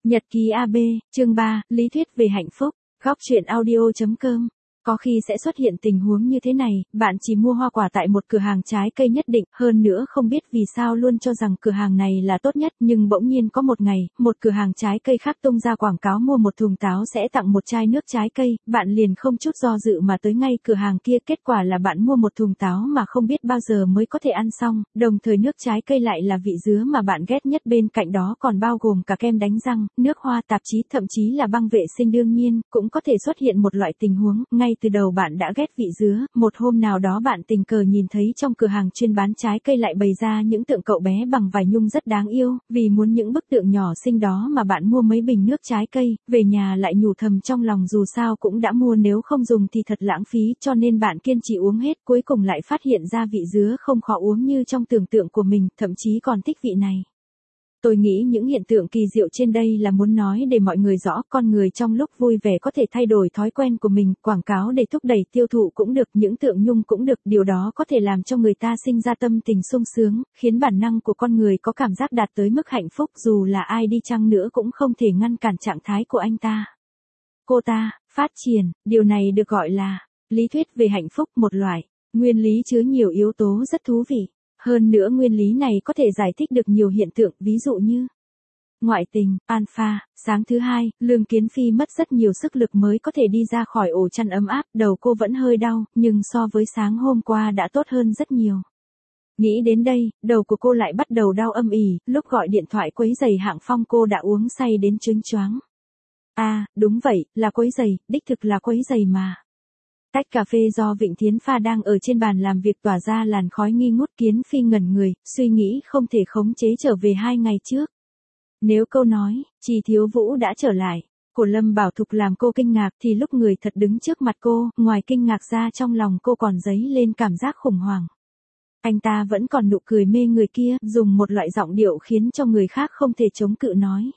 Nhật ký AB, chương 3, lý thuyết về hạnh phúc, góc truyện audio.com. Có khi sẽ xuất hiện tình huống như thế này, bạn chỉ mua hoa quả tại một cửa hàng trái cây nhất định, hơn nữa không biết vì sao luôn cho rằng cửa hàng này là tốt nhất, nhưng bỗng nhiên có một ngày, một cửa hàng trái cây khác tung ra quảng cáo mua một thùng táo sẽ tặng một chai nước trái cây, bạn liền không chút do dự mà tới ngay cửa hàng kia, kết quả là bạn mua một thùng táo mà không biết bao giờ mới có thể ăn xong, đồng thời nước trái cây lại là vị dứa mà bạn ghét nhất, bên cạnh đó còn bao gồm cả kem đánh răng, nước hoa, tạp chí, thậm chí là băng vệ sinh. Đương nhiên, cũng có thể xuất hiện một loại tình huống, ngay từ đầu bạn đã ghét vị dứa, một hôm nào đó bạn tình cờ nhìn thấy trong cửa hàng chuyên bán trái cây lại bày ra những tượng cậu bé bằng vải nhung rất đáng yêu, vì muốn những bức tượng nhỏ xinh đó mà bạn mua mấy bình nước trái cây, về nhà lại nhủ thầm trong lòng dù sao cũng đã mua, nếu không dùng thì thật lãng phí, cho nên bạn kiên trì uống hết, cuối cùng lại phát hiện ra vị dứa không khó uống như trong tưởng tượng của mình, thậm chí còn thích vị này. Tôi nghĩ những hiện tượng kỳ diệu trên đây là muốn nói để mọi người rõ, con người trong lúc vui vẻ có thể thay đổi thói quen của mình, quảng cáo để thúc đẩy tiêu thụ cũng được, những tượng nhung cũng được, điều đó có thể làm cho người ta sinh ra tâm tình sung sướng, khiến bản năng của con người có cảm giác đạt tới mức hạnh phúc, dù là ai đi chăng nữa cũng không thể ngăn cản trạng thái của anh ta. Cô ta, phát triển, điều này được gọi là lý thuyết về hạnh phúc, một loại nguyên lý chứa nhiều yếu tố rất thú vị. Hơn nữa nguyên lý này có thể giải thích được nhiều hiện tượng, ví dụ như ngoại tình, alpha. Sáng thứ hai, Lương Kiến Phi mất rất nhiều sức lực mới có thể đi ra khỏi ổ chăn ấm áp, đầu cô vẫn hơi đau, nhưng so với sáng hôm qua đã tốt hơn rất nhiều. Nghĩ đến đây, đầu của cô lại bắt đầu đau âm ỉ, lúc gọi điện thoại quấy giày Hạng Phong cô đã uống say đến choáng choáng. Đúng vậy, là quấy giày, đích thực là quấy giày mà. Tách cà phê do Vịnh Thiến pha đang ở trên bàn làm việc tỏa ra làn khói nghi ngút, Kiến Phi ngẩn người, suy nghĩ không thể khống chế trở về 2 ngày trước. Nếu câu nói, Trì Thiếu Vũ đã trở lại, của Lâm Bảo Thục làm cô kinh ngạc thì lúc người thật đứng trước mặt cô, ngoài kinh ngạc ra trong lòng cô còn dấy lên cảm giác khủng hoảng. Anh ta vẫn còn nụ cười mê người kia, dùng một loại giọng điệu khiến cho người khác không thể chống cự nói.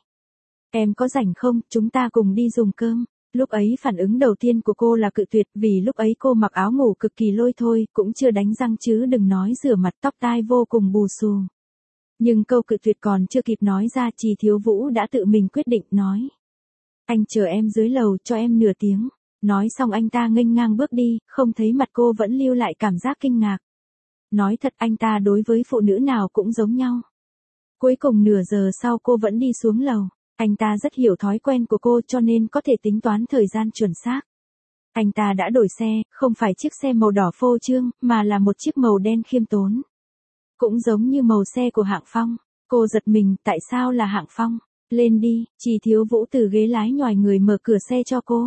Em có rảnh không, chúng ta cùng đi dùng cơm. Lúc ấy phản ứng đầu tiên của cô là cự tuyệt, vì lúc ấy cô mặc áo ngủ cực kỳ lôi thôi, cũng chưa đánh răng chứ đừng nói rửa mặt, tóc tai vô cùng bù xù. Nhưng câu cự tuyệt còn chưa kịp nói ra, Trì Thiếu Vũ đã tự mình quyết định, nói. Anh chờ em dưới lầu, cho em nửa tiếng. Nói xong anh ta nghênh ngang bước đi, không thấy mặt cô vẫn lưu lại cảm giác kinh ngạc. Nói thật, anh ta đối với phụ nữ nào cũng giống nhau. Cuối cùng nửa giờ sau cô vẫn đi xuống lầu. Anh ta rất hiểu thói quen của cô cho nên có thể tính toán thời gian chuẩn xác. Anh ta đã đổi xe, không phải chiếc xe màu đỏ phô trương, mà là một chiếc màu đen khiêm tốn. Cũng giống như màu xe của Hạng Phong. Cô giật mình, tại sao là Hạng Phong? Lên đi, Trì Thiếu Vũ từ ghế lái nhoài người mở cửa xe cho cô.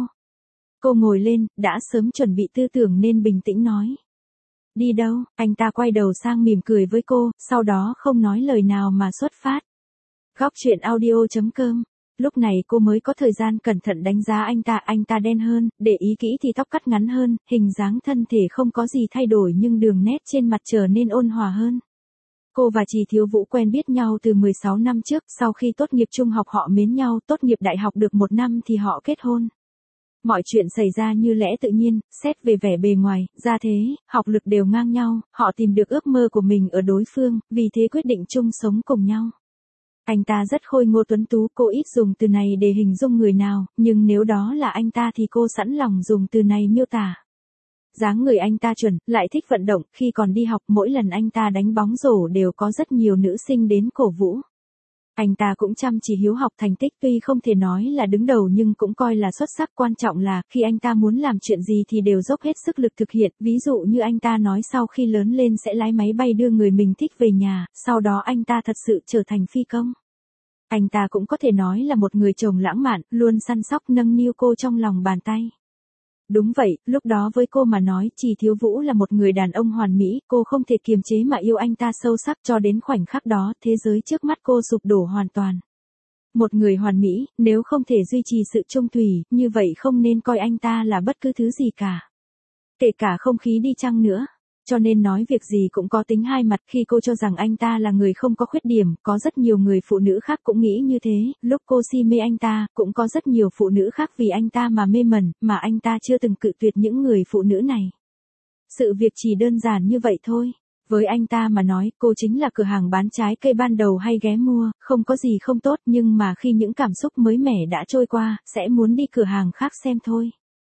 Cô ngồi lên, đã sớm chuẩn bị tư tưởng nên bình tĩnh nói. Đi đâu? Anh ta quay đầu sang mỉm cười với cô, sau đó không nói lời nào mà xuất phát. Góc truyện audio.com. Lúc này cô mới có thời gian cẩn thận đánh giá anh ta đen hơn, để ý kỹ thì tóc cắt ngắn hơn, hình dáng thân thể không có gì thay đổi nhưng đường nét trên mặt trở nên ôn hòa hơn. Cô và Trì Thiếu Vũ quen biết nhau từ 16 năm trước, sau khi tốt nghiệp trung học họ mến nhau, tốt nghiệp đại học được 1 năm thì họ kết hôn. Mọi chuyện xảy ra như lẽ tự nhiên, xét về vẻ bề ngoài, gia thế, học lực đều ngang nhau, họ tìm được ước mơ của mình ở đối phương, vì thế quyết định chung sống cùng nhau. Anh ta rất khôi ngô tuấn tú, cô ít dùng từ này để hình dung người nào, nhưng nếu đó là anh ta thì cô sẵn lòng dùng từ này miêu tả. Dáng người anh ta chuẩn, lại thích vận động, khi còn đi học mỗi lần anh ta đánh bóng rổ đều có rất nhiều nữ sinh đến cổ vũ. Anh ta cũng chăm chỉ hiếu học, thành tích tuy không thể nói là đứng đầu nhưng cũng coi là xuất sắc, quan trọng là khi anh ta muốn làm chuyện gì thì đều dốc hết sức lực thực hiện, ví dụ như anh ta nói sau khi lớn lên sẽ lái máy bay đưa người mình thích về nhà, sau đó anh ta thật sự trở thành phi công. Anh ta cũng có thể nói là một người chồng lãng mạn, luôn săn sóc nâng niu cô trong lòng bàn tay. Đúng vậy, lúc đó với cô mà nói, Trì Thiếu Vũ là một người đàn ông hoàn mỹ, cô không thể kiềm chế mà yêu anh ta sâu sắc, cho đến khoảnh khắc đó, thế giới trước mắt cô sụp đổ hoàn toàn. Một người hoàn mỹ, nếu không thể duy trì sự chung thủy, như vậy không nên coi anh ta là bất cứ thứ gì cả. Kể cả không khí đi chăng nữa. Cho nên nói việc gì cũng có tính hai mặt, khi cô cho rằng anh ta là người không có khuyết điểm, có rất nhiều người phụ nữ khác cũng nghĩ như thế, lúc cô si mê anh ta, cũng có rất nhiều phụ nữ khác vì anh ta mà mê mẩn, mà anh ta chưa từng cự tuyệt những người phụ nữ này. Sự việc chỉ đơn giản như vậy thôi. Với anh ta mà nói, cô chính là cửa hàng bán trái cây ban đầu hay ghé mua, không có gì không tốt, nhưng mà khi những cảm xúc mới mẻ đã trôi qua, sẽ muốn đi cửa hàng khác xem thôi.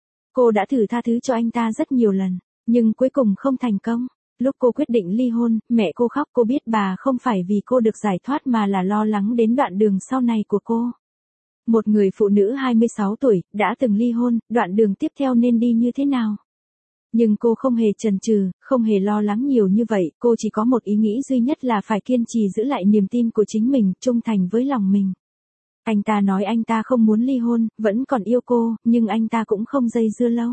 Cô đã thử tha thứ cho anh ta rất nhiều lần, nhưng cuối cùng không thành công. Lúc cô quyết định ly hôn, mẹ cô khóc, cô biết bà không phải vì cô được giải thoát mà là lo lắng đến đoạn đường sau này của cô. Một người phụ nữ 26 tuổi, đã từng ly hôn, đoạn đường tiếp theo nên đi như thế nào? Nhưng cô không hề chần chừ, không hề lo lắng nhiều như vậy, cô chỉ có một ý nghĩ duy nhất là phải kiên trì giữ lại niềm tin của chính mình, trung thành với lòng mình. Anh ta nói anh ta không muốn ly hôn, vẫn còn yêu cô, nhưng anh ta cũng không dây dưa lâu.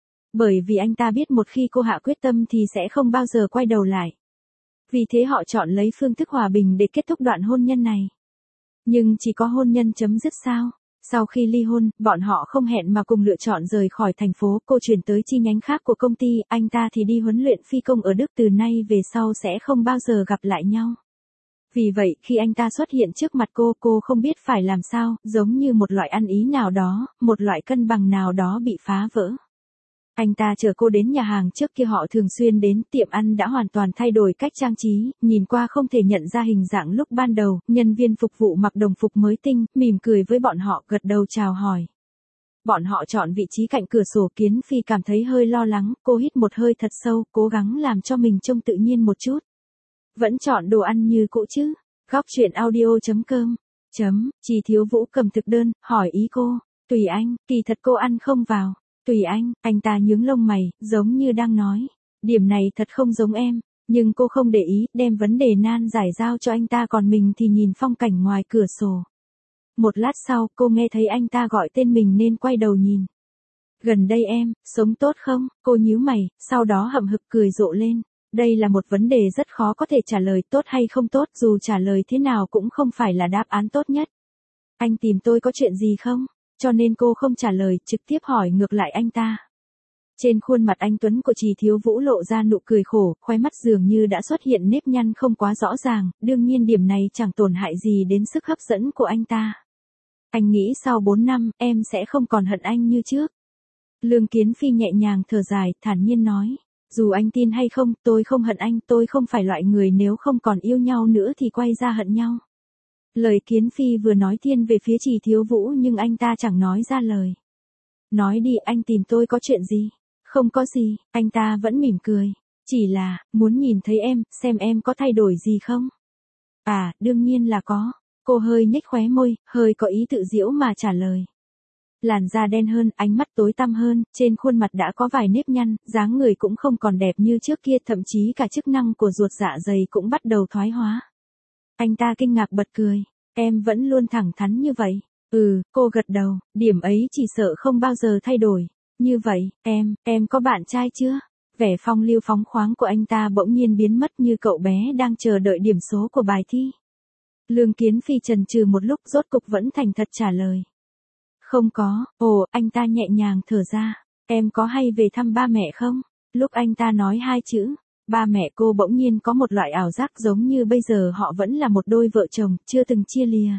Bởi vì anh ta biết một khi cô hạ quyết tâm thì sẽ không bao giờ quay đầu lại. Vì thế họ chọn lấy phương thức hòa bình để kết thúc đoạn hôn nhân này. Nhưng chỉ có hôn nhân chấm dứt sao? Sau khi ly hôn, bọn họ không hẹn mà cùng lựa chọn rời khỏi thành phố, cô chuyển tới chi nhánh khác của công ty, anh ta thì đi huấn luyện phi công ở Đức, từ nay về sau sẽ không bao giờ gặp lại nhau. Vì vậy, khi anh ta xuất hiện trước mặt cô không biết phải làm sao, giống như một loại ăn ý nào đó, một loại cân bằng nào đó bị phá vỡ. Anh ta chở cô đến nhà hàng trước kia họ thường xuyên đến, tiệm ăn đã hoàn toàn thay đổi cách trang trí, nhìn qua không thể nhận ra hình dạng lúc ban đầu, nhân viên phục vụ mặc đồng phục mới tinh, mỉm cười với bọn họ, gật đầu chào hỏi. Bọn họ chọn vị trí cạnh cửa sổ, Kiến Phi cảm thấy hơi lo lắng, cô hít một hơi thật sâu, cố gắng làm cho mình trông tự nhiên một chút. Vẫn chọn đồ ăn như cũ chứ? Góc chuyện audio.com. Chị Thiếu Vũ cầm thực đơn, hỏi ý cô. Tùy anh, kỳ thật cô ăn không vào. Tùy anh ta nhướng lông mày, giống như đang nói. Điểm này thật không giống em. Nhưng cô không để ý, đem vấn đề nan giải giao cho anh ta, còn mình thì nhìn phong cảnh ngoài cửa sổ. Một lát sau, cô nghe thấy anh ta gọi tên mình nên quay đầu nhìn. Gần đây em, sống tốt không? Cô nhíu mày, sau đó hậm hực cười rộ lên. Đây là một vấn đề rất khó có thể trả lời, tốt hay không tốt, dù trả lời thế nào cũng không phải là đáp án tốt nhất. Anh tìm tôi có chuyện gì không? Cho nên cô không trả lời, trực tiếp hỏi ngược lại anh ta. Trên khuôn mặt anh tuấn của Trì Thiếu Vũ lộ ra nụ cười khổ, khóe mắt dường như đã xuất hiện nếp nhăn không quá rõ ràng, đương nhiên điểm này chẳng tổn hại gì đến sức hấp dẫn của anh ta. Anh nghĩ sau 4 năm, em sẽ không còn hận anh như trước. Lương Kiến Phi nhẹ nhàng thở dài, thản nhiên nói. Dù anh tin hay không, tôi không hận anh, tôi không phải loại người nếu không còn yêu nhau nữa thì quay ra hận nhau. Lời Kiến Phi vừa nói thiên về phía Trì Thiếu Vũ nhưng anh ta chẳng nói ra lời. Nói đi, anh tìm tôi có chuyện gì? Không có gì, anh ta vẫn mỉm cười. Chỉ là, muốn nhìn thấy em, xem em có thay đổi gì không? À, đương nhiên là có. Cô hơi nhếch khóe môi, hơi có ý tự giễu mà trả lời. Làn da đen hơn, ánh mắt tối tăm hơn, trên khuôn mặt đã có vài nếp nhăn, dáng người cũng không còn đẹp như trước kia, thậm chí cả chức năng của ruột dạ dày cũng bắt đầu thoái hóa. Anh ta kinh ngạc bật cười. Em vẫn luôn thẳng thắn như vậy. Cô gật đầu, điểm ấy chỉ sợ không bao giờ thay đổi. Như vậy, em có bạn trai chưa? Vẻ phong lưu phóng khoáng của anh ta bỗng nhiên biến mất như cậu bé đang chờ đợi điểm số của bài thi. Lương Kiến Phi chần chừ một lúc rốt cục vẫn thành thật trả lời. Không có, anh ta nhẹ nhàng thở ra. Em có hay về thăm ba mẹ không? Lúc anh ta nói hai chữ, ba mẹ cô bỗng nhiên có một loại ảo giác giống như bây giờ họ vẫn là một đôi vợ chồng, chưa từng chia lìa.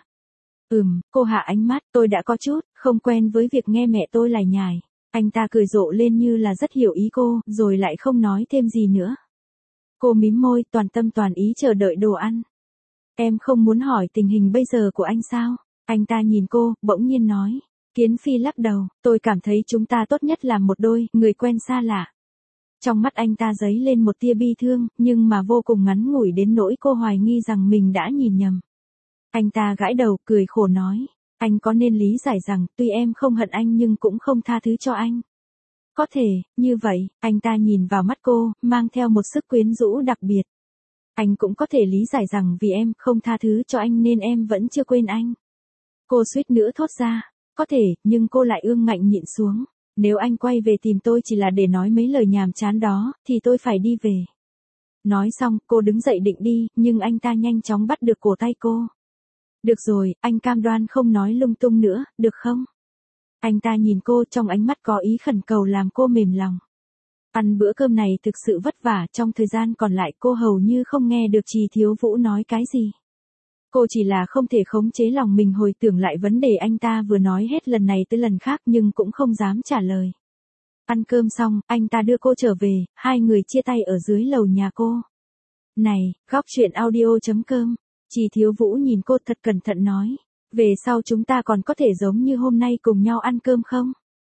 Cô hạ ánh mắt, tôi đã có chút, không quen với việc nghe mẹ tôi lải nhải. Anh ta cười rộ lên như là rất hiểu ý cô, rồi lại không nói thêm gì nữa. Cô mím môi, toàn tâm toàn ý chờ đợi đồ ăn. Em không muốn hỏi tình hình bây giờ của anh sao? Anh ta nhìn cô, bỗng nhiên nói. Kiến Phi lắc đầu, tôi cảm thấy chúng ta tốt nhất là một đôi, người quen xa lạ. Trong mắt anh ta dấy lên một tia bi thương, nhưng mà vô cùng ngắn ngủi đến nỗi cô hoài nghi rằng mình đã nhìn nhầm. Anh ta gãi đầu, cười khổ nói. Anh có nên lý giải rằng, tuy em không hận anh nhưng cũng không tha thứ cho anh. Có thể, như vậy, anh ta nhìn vào mắt cô, mang theo một sức quyến rũ đặc biệt. Anh cũng có thể lý giải rằng vì em không tha thứ cho anh nên em vẫn chưa quên anh. Cô suýt nữa thốt ra. Có thể, nhưng cô lại ương ngạnh nhịn xuống. Nếu anh quay về tìm tôi chỉ là để nói mấy lời nhàm chán đó, thì tôi phải đi về. Nói xong, cô đứng dậy định đi, nhưng anh ta nhanh chóng bắt được cổ tay cô. Được rồi, anh cam đoan không nói lung tung nữa, được không? Anh ta nhìn cô, trong ánh mắt có ý khẩn cầu làm cô mềm lòng. Ăn bữa cơm này thực sự vất vả, trong thời gian còn lại cô hầu như không nghe được Trì Thiếu Vũ nói cái gì. Cô chỉ là không thể khống chế lòng mình hồi tưởng lại vấn đề anh ta vừa nói hết lần này tới lần khác nhưng cũng không dám trả lời. Ăn cơm xong, anh ta đưa cô trở về, hai người chia tay ở dưới lầu nhà cô. Này, góc truyện audio.com. Chỉ Thiếu Vũ nhìn cô thật cẩn thận nói. Về sau chúng ta còn có thể giống như hôm nay cùng nhau ăn cơm không?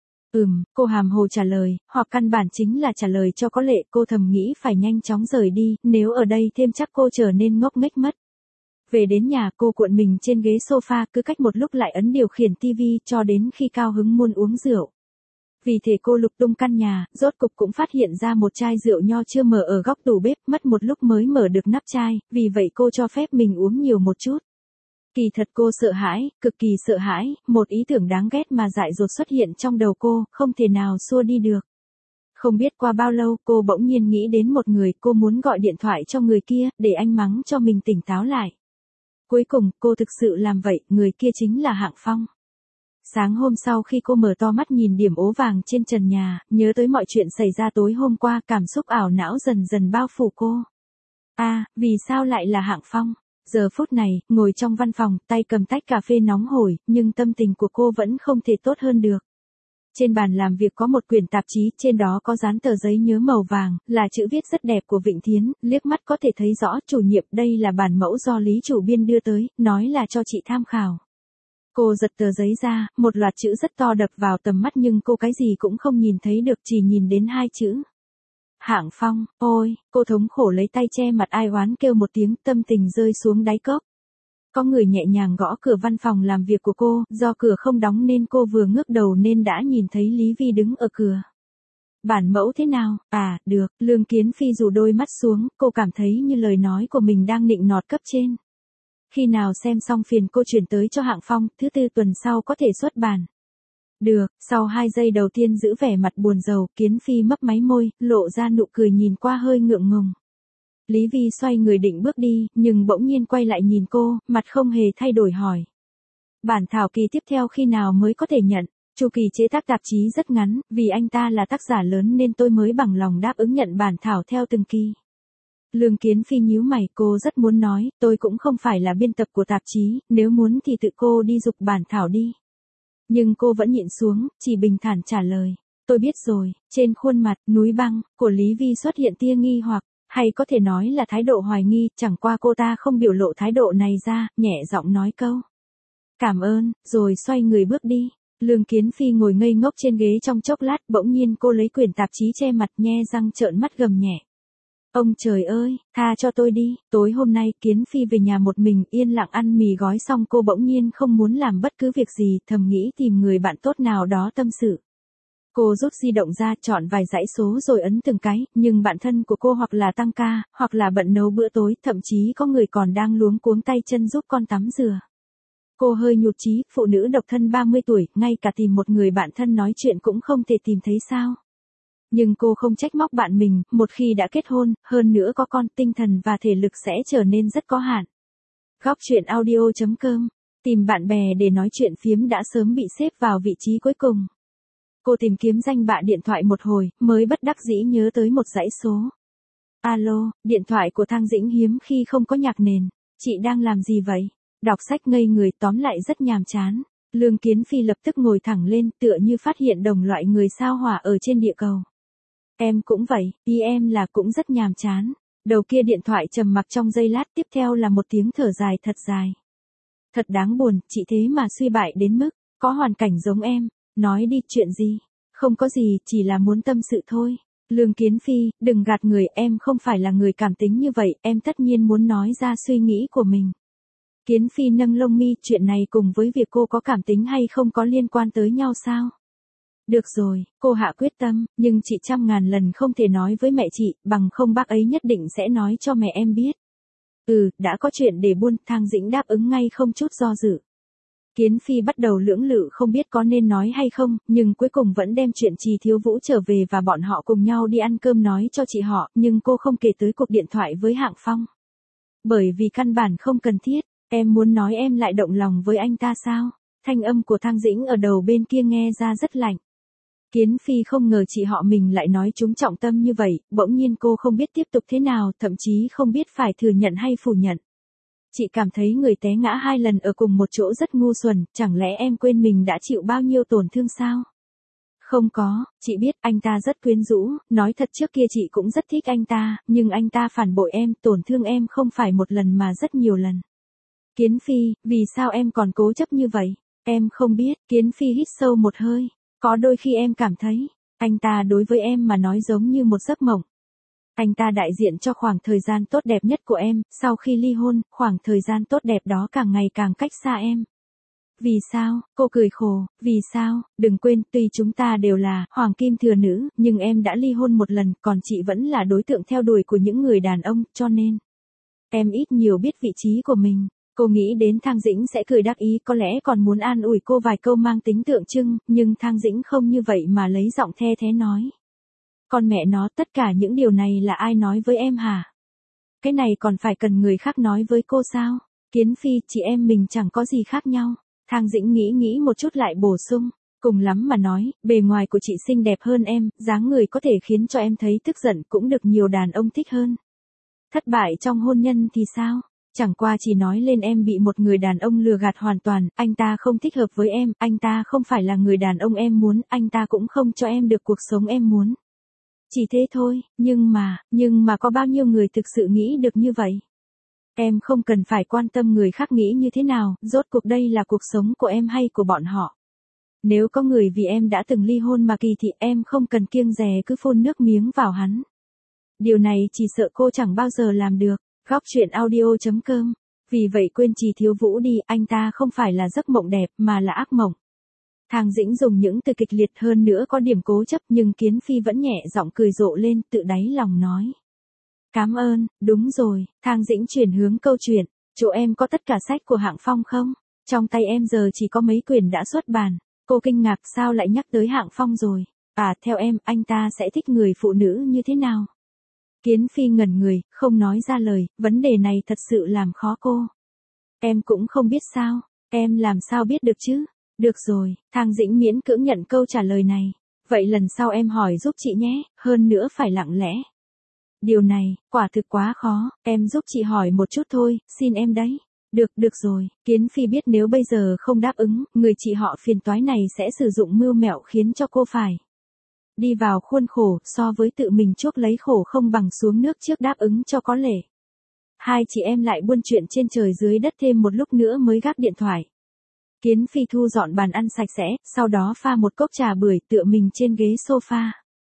Cô hàm hồ trả lời, hoặc căn bản chính là trả lời cho có lệ. Cô thầm nghĩ phải nhanh chóng rời đi, nếu ở đây thêm chắc cô trở nên ngốc nghếch mất. Về đến nhà cô cuộn mình trên ghế sofa, cứ cách một lúc lại ấn điều khiển tivi cho đến khi cao hứng muốn uống rượu. Vì thế cô lục tung căn nhà, rốt cục cũng phát hiện ra một chai rượu nho chưa mở ở góc tủ bếp, mất một lúc mới mở được nắp chai, vì vậy cô cho phép mình uống nhiều một chút. Kỳ thật cô sợ hãi, cực kỳ sợ hãi, một ý tưởng đáng ghét mà dại dột xuất hiện trong đầu cô, không thể nào xua đi được. Không biết qua bao lâu cô bỗng nhiên nghĩ đến một người, cô muốn gọi điện thoại cho người kia, để anh mắng cho mình tỉnh táo lại. Cuối cùng, cô thực sự làm vậy, người kia chính là Hạng Phong. Sáng hôm sau khi cô mở to mắt nhìn điểm ố vàng trên trần nhà, nhớ tới mọi chuyện xảy ra tối hôm qua, cảm xúc ảo não dần dần bao phủ cô. Vì sao lại là Hạng Phong? Giờ phút này, ngồi trong văn phòng, tay cầm tách cà phê nóng hổi, nhưng tâm tình của cô vẫn không thể tốt hơn được. Trên bàn làm việc có một quyển tạp chí, trên đó có dán tờ giấy nhớ màu vàng, là chữ viết rất đẹp của Vịnh Thiến, liếc mắt có thể thấy rõ, chủ nhiệm, đây là bản mẫu do Lý chủ biên đưa tới, nói là cho chị tham khảo. Cô giật tờ giấy ra, một loạt chữ rất to đập vào tầm mắt nhưng cô cái gì cũng không nhìn thấy được, chỉ nhìn đến hai chữ. Hạng Phong, ôi, cô thống khổ lấy tay che mặt ai oán kêu một tiếng, tâm tình rơi xuống đáy cốc. Có người nhẹ nhàng gõ cửa văn phòng làm việc của cô, do cửa không đóng nên cô vừa ngước đầu nên đã nhìn thấy Lý Vi đứng ở cửa. Bản mẫu thế nào? Được, Lương Kiến Phi rủ đôi mắt xuống, cô cảm thấy như lời nói của mình đang nịnh nọt cấp trên. Khi nào xem xong phiền cô chuyển tới cho Hạng Phong, thứ tư tuần sau có thể xuất bản. Được, sau 2 giây đầu tiên giữ vẻ mặt buồn rầu, Kiến Phi mấp máy môi, lộ ra nụ cười nhìn qua hơi ngượng ngùng. Lý Vi xoay người định bước đi, nhưng bỗng nhiên quay lại nhìn cô, mặt không hề thay đổi hỏi. Bản thảo kỳ tiếp theo khi nào mới có thể nhận? Chu kỳ chế tác tạp chí rất ngắn, vì anh ta là tác giả lớn nên tôi mới bằng lòng đáp ứng nhận bản thảo theo từng kỳ. Lương Kiến Phi nhíu mày, cô rất muốn nói, tôi cũng không phải là biên tập của tạp chí, nếu muốn thì tự cô đi giục bản thảo đi. Nhưng cô vẫn nhịn xuống, chỉ bình thản trả lời. Tôi biết rồi. Trên khuôn mặt, núi băng, của Lý Vi xuất hiện tia nghi hoặc, hay có thể nói là thái độ hoài nghi, chẳng qua cô ta không biểu lộ thái độ này ra, nhẹ giọng nói câu. Cảm ơn, rồi xoay người bước đi. Lương Kiến Phi ngồi ngây ngốc trên ghế trong chốc lát, bỗng nhiên cô lấy quyển tạp chí che mặt, nhe răng trợn mắt gầm nhẹ. Ông trời ơi, tha cho tôi đi. Tối hôm nay Kiến Phi về nhà một mình yên lặng ăn mì gói xong cô bỗng nhiên không muốn làm bất cứ việc gì, thầm nghĩ tìm người bạn tốt nào đó tâm sự. Cô rút di động ra chọn vài dãy số rồi ấn từng cái, nhưng bạn thân của cô hoặc là tăng ca, hoặc là bận nấu bữa tối, thậm chí có người còn đang luống cuống tay chân giúp con tắm rửa. Cô hơi nhụt chí, phụ nữ độc thân 30 tuổi, ngay cả tìm một người bạn thân nói chuyện cũng không thể tìm thấy sao. Nhưng cô không trách móc bạn mình, một khi đã kết hôn, hơn nữa có con, tinh thần và thể lực sẽ trở nên rất có hạn. Góc truyện audio.com. Tìm bạn bè để nói chuyện phiếm đã sớm bị xếp vào vị trí cuối cùng. Cô tìm kiếm danh bạ điện thoại một hồi, mới bất đắc dĩ nhớ tới một dãy số. Alo, điện thoại của Thang Dĩnh hiếm khi không có nhạc nền. Chị đang làm gì vậy? Đọc sách ngây người, tóm lại rất nhàm chán. Lương Kiến Phi lập tức ngồi thẳng lên, tựa như phát hiện đồng loại người sao hỏa ở trên địa cầu. Em cũng vậy, ý em là cũng rất nhàm chán. Đầu kia điện thoại trầm mặc trong giây lát, tiếp theo là một tiếng thở dài thật dài. Thật đáng buồn, chị thế mà suy bại đến mức, có hoàn cảnh giống em. Nói đi, chuyện gì? Không có gì, chỉ là muốn tâm sự thôi. Lương Kiến Phi, đừng gạt người, em không phải là người cảm tính như vậy, em tất nhiên muốn nói ra suy nghĩ của mình. Kiến Phi nâng lông mi, chuyện này cùng với việc cô có cảm tính hay không có liên quan tới nhau sao? Được rồi, cô hạ quyết tâm, nhưng chị 100.000 lần không thể nói với mẹ chị, bằng không bác ấy nhất định sẽ nói cho mẹ em biết. Đã có chuyện để buôn, Thang Dĩnh đáp ứng ngay không chút do dự. Kiến Phi bắt đầu lưỡng lự không biết có nên nói hay không, nhưng cuối cùng vẫn đem chuyện Trì Thiếu Vũ trở về và bọn họ cùng nhau đi ăn cơm nói cho chị họ, nhưng cô không kể tới cuộc điện thoại với Hạng Phong. Bởi vì căn bản không cần thiết, em muốn nói em lại động lòng với anh ta sao? Thanh âm của Thang Dĩnh ở đầu bên kia nghe ra rất lạnh. Kiến Phi không ngờ chị họ mình lại nói trúng trọng tâm như vậy, bỗng nhiên cô không biết tiếp tục thế nào, thậm chí không biết phải thừa nhận hay phủ nhận. Chị cảm thấy người té ngã 2 lần ở cùng một chỗ rất ngu xuẩn, chẳng lẽ em quên mình đã chịu bao nhiêu tổn thương sao? Không có, chị biết anh ta rất quyến rũ, nói thật trước kia chị cũng rất thích anh ta, nhưng anh ta phản bội em, tổn thương em không phải một lần mà rất nhiều lần. Kiến Phi, vì sao em còn cố chấp như vậy? Em không biết, Kiến Phi hít sâu một hơi. Có đôi khi em cảm thấy, anh ta đối với em mà nói giống như một giấc mộng. Anh ta đại diện cho khoảng thời gian tốt đẹp nhất của em, sau khi ly hôn, khoảng thời gian tốt đẹp đó càng ngày càng cách xa em. Vì sao? Cô cười khổ, vì sao? Đừng quên, tuy chúng ta đều là hoàng kim thừa nữ, nhưng em đã ly hôn một lần, còn chị vẫn là đối tượng theo đuổi của những người đàn ông, cho nên em ít nhiều biết vị trí của mình. Cô nghĩ đến Thang Dĩnh sẽ cười đắc ý, có lẽ còn muốn an ủi cô vài câu mang tính tượng trưng, nhưng Thang Dĩnh không như vậy mà lấy giọng the thế nói. Con mẹ nó, tất cả những điều này là ai nói với em hả? Cái này còn phải cần người khác nói với cô sao? Kiến Phi, chị em mình chẳng có gì khác nhau. Thang Dĩnh nghĩ một chút lại bổ sung. Cùng lắm mà nói, bề ngoài của chị xinh đẹp hơn em, dáng người có thể khiến cho em thấy tức giận cũng được nhiều đàn ông thích hơn. Thất bại trong hôn nhân thì sao? Chẳng qua chỉ nói lên em bị một người đàn ông lừa gạt hoàn toàn, anh ta không thích hợp với em, anh ta không phải là người đàn ông em muốn, anh ta cũng không cho em được cuộc sống em muốn. Chỉ thế thôi, nhưng mà có bao nhiêu người thực sự nghĩ được như vậy? Em không cần phải quan tâm người khác nghĩ như thế nào, rốt cuộc đây là cuộc sống của em hay của bọn họ. Nếu có người vì em đã từng ly hôn mà kỳ thì em không cần kiêng dè cứ phun nước miếng vào hắn. Điều này chỉ sợ cô chẳng bao giờ làm được. Góc truyện audio.com. Vì vậy quên Trì Thiếu Vũ đi, anh ta không phải là giấc mộng đẹp mà là ác mộng. Thang Dĩnh dùng những từ kịch liệt hơn nữa có điểm cố chấp, nhưng Kiến Phi vẫn nhẹ giọng cười rộ lên, tự đáy lòng nói. Cảm ơn, đúng rồi. Thang Dĩnh chuyển hướng câu chuyện. Chỗ em có tất cả sách của Hạng Phong không? Trong tay em giờ chỉ có mấy quyển đã xuất bản. Cô kinh ngạc, sao lại nhắc tới Hạng Phong rồi? À, theo em, anh ta sẽ thích người phụ nữ như thế nào? Kiến Phi ngẩn người, không nói ra lời, vấn đề này thật sự làm khó cô. Em cũng không biết sao, em làm sao biết được chứ? Được rồi, Thang Dĩnh miễn cưỡng nhận câu trả lời này. Vậy lần sau em hỏi giúp chị nhé, hơn nữa phải lặng lẽ. Điều này, quả thực quá khó, em giúp chị hỏi một chút thôi, xin em đấy. Được rồi, Kiến Phi biết nếu bây giờ không đáp ứng, người chị họ phiền toái này sẽ sử dụng mưu mẹo khiến cho cô phải đi vào khuôn khổ, so với tự mình chuốc lấy khổ không bằng xuống nước trước đáp ứng cho có lệ. Hai chị em lại buôn chuyện trên trời dưới đất thêm một lúc nữa mới gác điện thoại. Kiến Phi thu dọn bàn ăn sạch sẽ, sau đó pha một cốc trà bưởi tựa mình trên ghế sofa.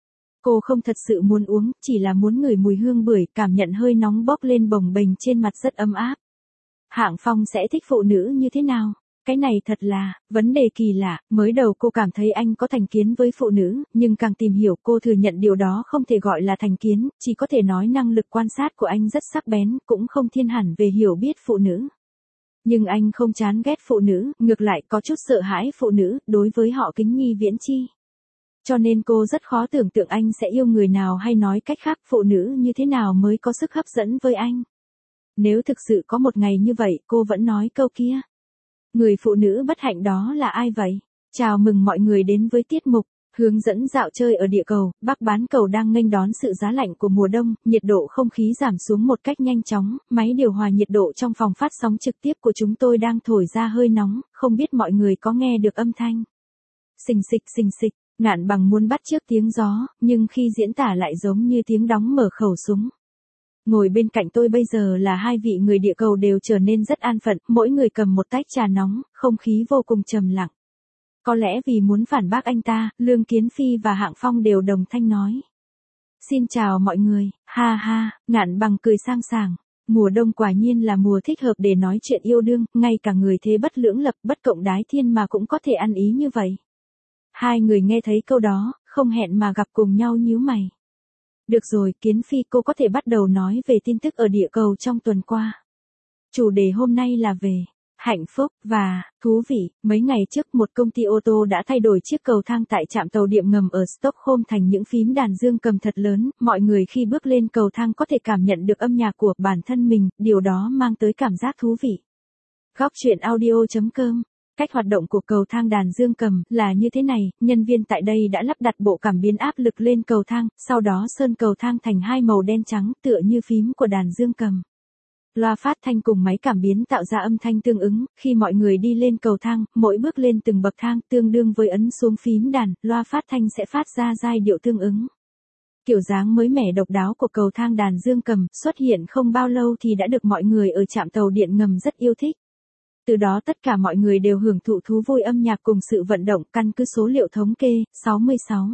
Cô không thật sự muốn uống, chỉ là muốn ngửi mùi hương bưởi, cảm nhận hơi nóng bốc lên bồng bềnh trên mặt rất ấm áp. Hạng Phong sẽ thích phụ nữ như thế nào? Cái này thật là vấn đề kỳ lạ, mới đầu cô cảm thấy anh có thành kiến với phụ nữ, nhưng càng tìm hiểu cô thừa nhận điều đó không thể gọi là thành kiến, chỉ có thể nói năng lực quan sát của anh rất sắc bén, cũng không thiên hẳn về hiểu biết phụ nữ. Nhưng anh không chán ghét phụ nữ, ngược lại có chút sợ hãi phụ nữ, đối với họ kính nhi viễn chi. Cho nên cô rất khó tưởng tượng anh sẽ yêu người nào hay nói cách khác phụ nữ như thế nào mới có sức hấp dẫn với anh. Nếu thực sự có một ngày như vậy, cô vẫn nói câu kia. Người phụ nữ bất hạnh đó là ai vậy? Chào mừng mọi người đến với tiết mục hướng dẫn dạo chơi ở địa cầu. Bắc bán cầu đang nghênh đón sự giá lạnh của mùa đông, nhiệt độ không khí giảm xuống một cách nhanh chóng, máy điều hòa nhiệt độ trong phòng phát sóng trực tiếp của chúng tôi đang thổi ra hơi nóng, không biết mọi người có nghe được âm thanh xình xịch, Ngạn Bằng muốn bắt chước tiếng gió, nhưng khi diễn tả lại giống như tiếng đóng mở khẩu súng. Ngồi bên cạnh tôi bây giờ là hai vị người địa cầu đều trở nên rất an phận, mỗi người cầm một tách trà nóng, không khí vô cùng trầm lặng. Có lẽ vì muốn phản bác anh ta, Lương Kiến Phi và Hạng Phong đều đồng thanh nói. Xin chào mọi người, ha ha, Ngạn Bằng cười sang sảng. Mùa đông quả nhiên là mùa thích hợp để nói chuyện yêu đương, ngay cả người thế bất lưỡng lập bất cộng đái thiên mà cũng có thể ăn ý như vậy. Hai người nghe thấy câu đó, không hẹn mà gặp cùng nhau nhíu mày. Được rồi, Kiến Phi, cô có thể bắt đầu nói về tin tức ở địa cầu trong tuần qua. Chủ đề hôm nay là về hạnh phúc và thú vị. Mấy ngày trước một công ty ô tô đã thay đổi chiếc cầu thang tại trạm tàu điện ngầm ở Stockholm thành những phím đàn dương cầm thật lớn. Mọi người khi bước lên cầu thang có thể cảm nhận được âm nhạc của bản thân mình, điều đó mang tới cảm giác thú vị. Góc truyện audio.com. Cách hoạt động của cầu thang đàn dương cầm là như thế này, nhân viên tại đây đã lắp đặt bộ cảm biến áp lực lên cầu thang, sau đó sơn cầu thang thành hai màu đen trắng tựa như phím của đàn dương cầm. Loa phát thanh cùng máy cảm biến tạo ra âm thanh tương ứng, khi mọi người đi lên cầu thang, mỗi bước lên từng bậc thang tương đương với ấn xuống phím đàn, loa phát thanh sẽ phát ra giai điệu tương ứng. Kiểu dáng mới mẻ độc đáo của cầu thang đàn dương cầm xuất hiện không bao lâu thì đã được mọi người ở trạm tàu điện ngầm rất yêu thích. Từ đó tất cả mọi người đều hưởng thụ thú vui âm nhạc cùng sự vận động. Căn cứ số liệu thống kê, 66.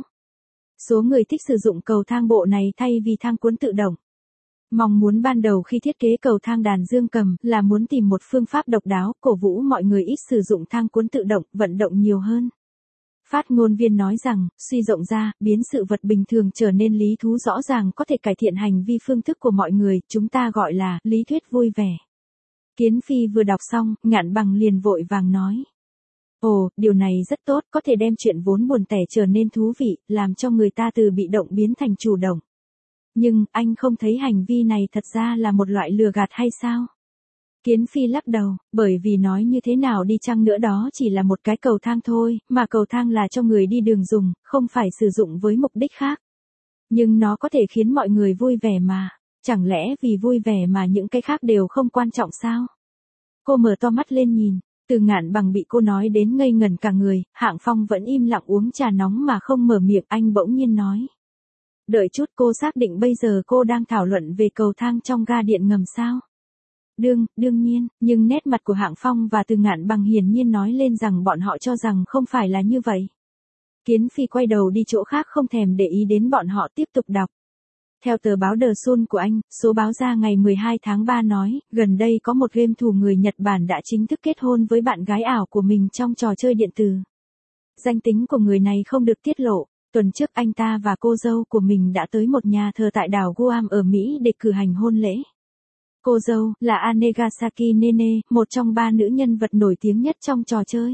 Số người thích sử dụng cầu thang bộ này thay vì thang cuốn tự động. Mong muốn ban đầu khi thiết kế cầu thang đàn dương cầm là muốn tìm một phương pháp độc đáo, cổ vũ mọi người ít sử dụng thang cuốn tự động, vận động nhiều hơn. Phát ngôn viên nói rằng, suy rộng ra, biến sự vật bình thường trở nên lý thú rõ ràng có thể cải thiện hành vi phương thức của mọi người, chúng ta gọi là lý thuyết vui vẻ. Kiến Phi vừa đọc xong, Ngạn Bằng liền vội vàng nói. Ồ, điều này rất tốt, có thể đem chuyện vốn buồn tẻ trở nên thú vị, làm cho người ta từ bị động biến thành chủ động. Nhưng, anh không thấy hành vi này thật ra là một loại lừa gạt hay sao? Kiến Phi lắc đầu, bởi vì nói như thế nào đi chăng nữa đó chỉ là một cái cầu thang thôi, mà cầu thang là cho người đi đường dùng, không phải sử dụng với mục đích khác. Nhưng nó có thể khiến mọi người vui vẻ mà, chẳng lẽ vì vui vẻ mà những cái khác đều không quan trọng sao? Cô mở to mắt lên nhìn, từ Ngạn Bằng bị cô nói đến ngây ngẩn cả người, Hạng Phong vẫn im lặng uống trà nóng mà không mở miệng, anh bỗng nhiên nói. Đợi chút, cô xác định bây giờ cô đang thảo luận về cầu thang trong ga điện ngầm sao? Đương nhiên, nhưng nét mặt của Hạng Phong và Từ Ngạn Bằng hiển nhiên nói lên rằng bọn họ cho rằng không phải là như vậy. Kiến Phi quay đầu đi chỗ khác không thèm để ý đến bọn họ, tiếp tục đọc. Theo tờ báo The Sun của Anh, số báo ra ngày 12 tháng 3 nói, gần đây có một game thủ người Nhật Bản đã chính thức kết hôn với bạn gái ảo của mình trong trò chơi điện tử. Danh tính của người này không được tiết lộ. Tuần trước anh ta và cô dâu của mình đã tới một nhà thờ tại đảo Guam ở Mỹ để cử hành hôn lễ. Cô dâu là Anegasaki Nene, một trong 3 nữ nhân vật nổi tiếng nhất trong trò chơi.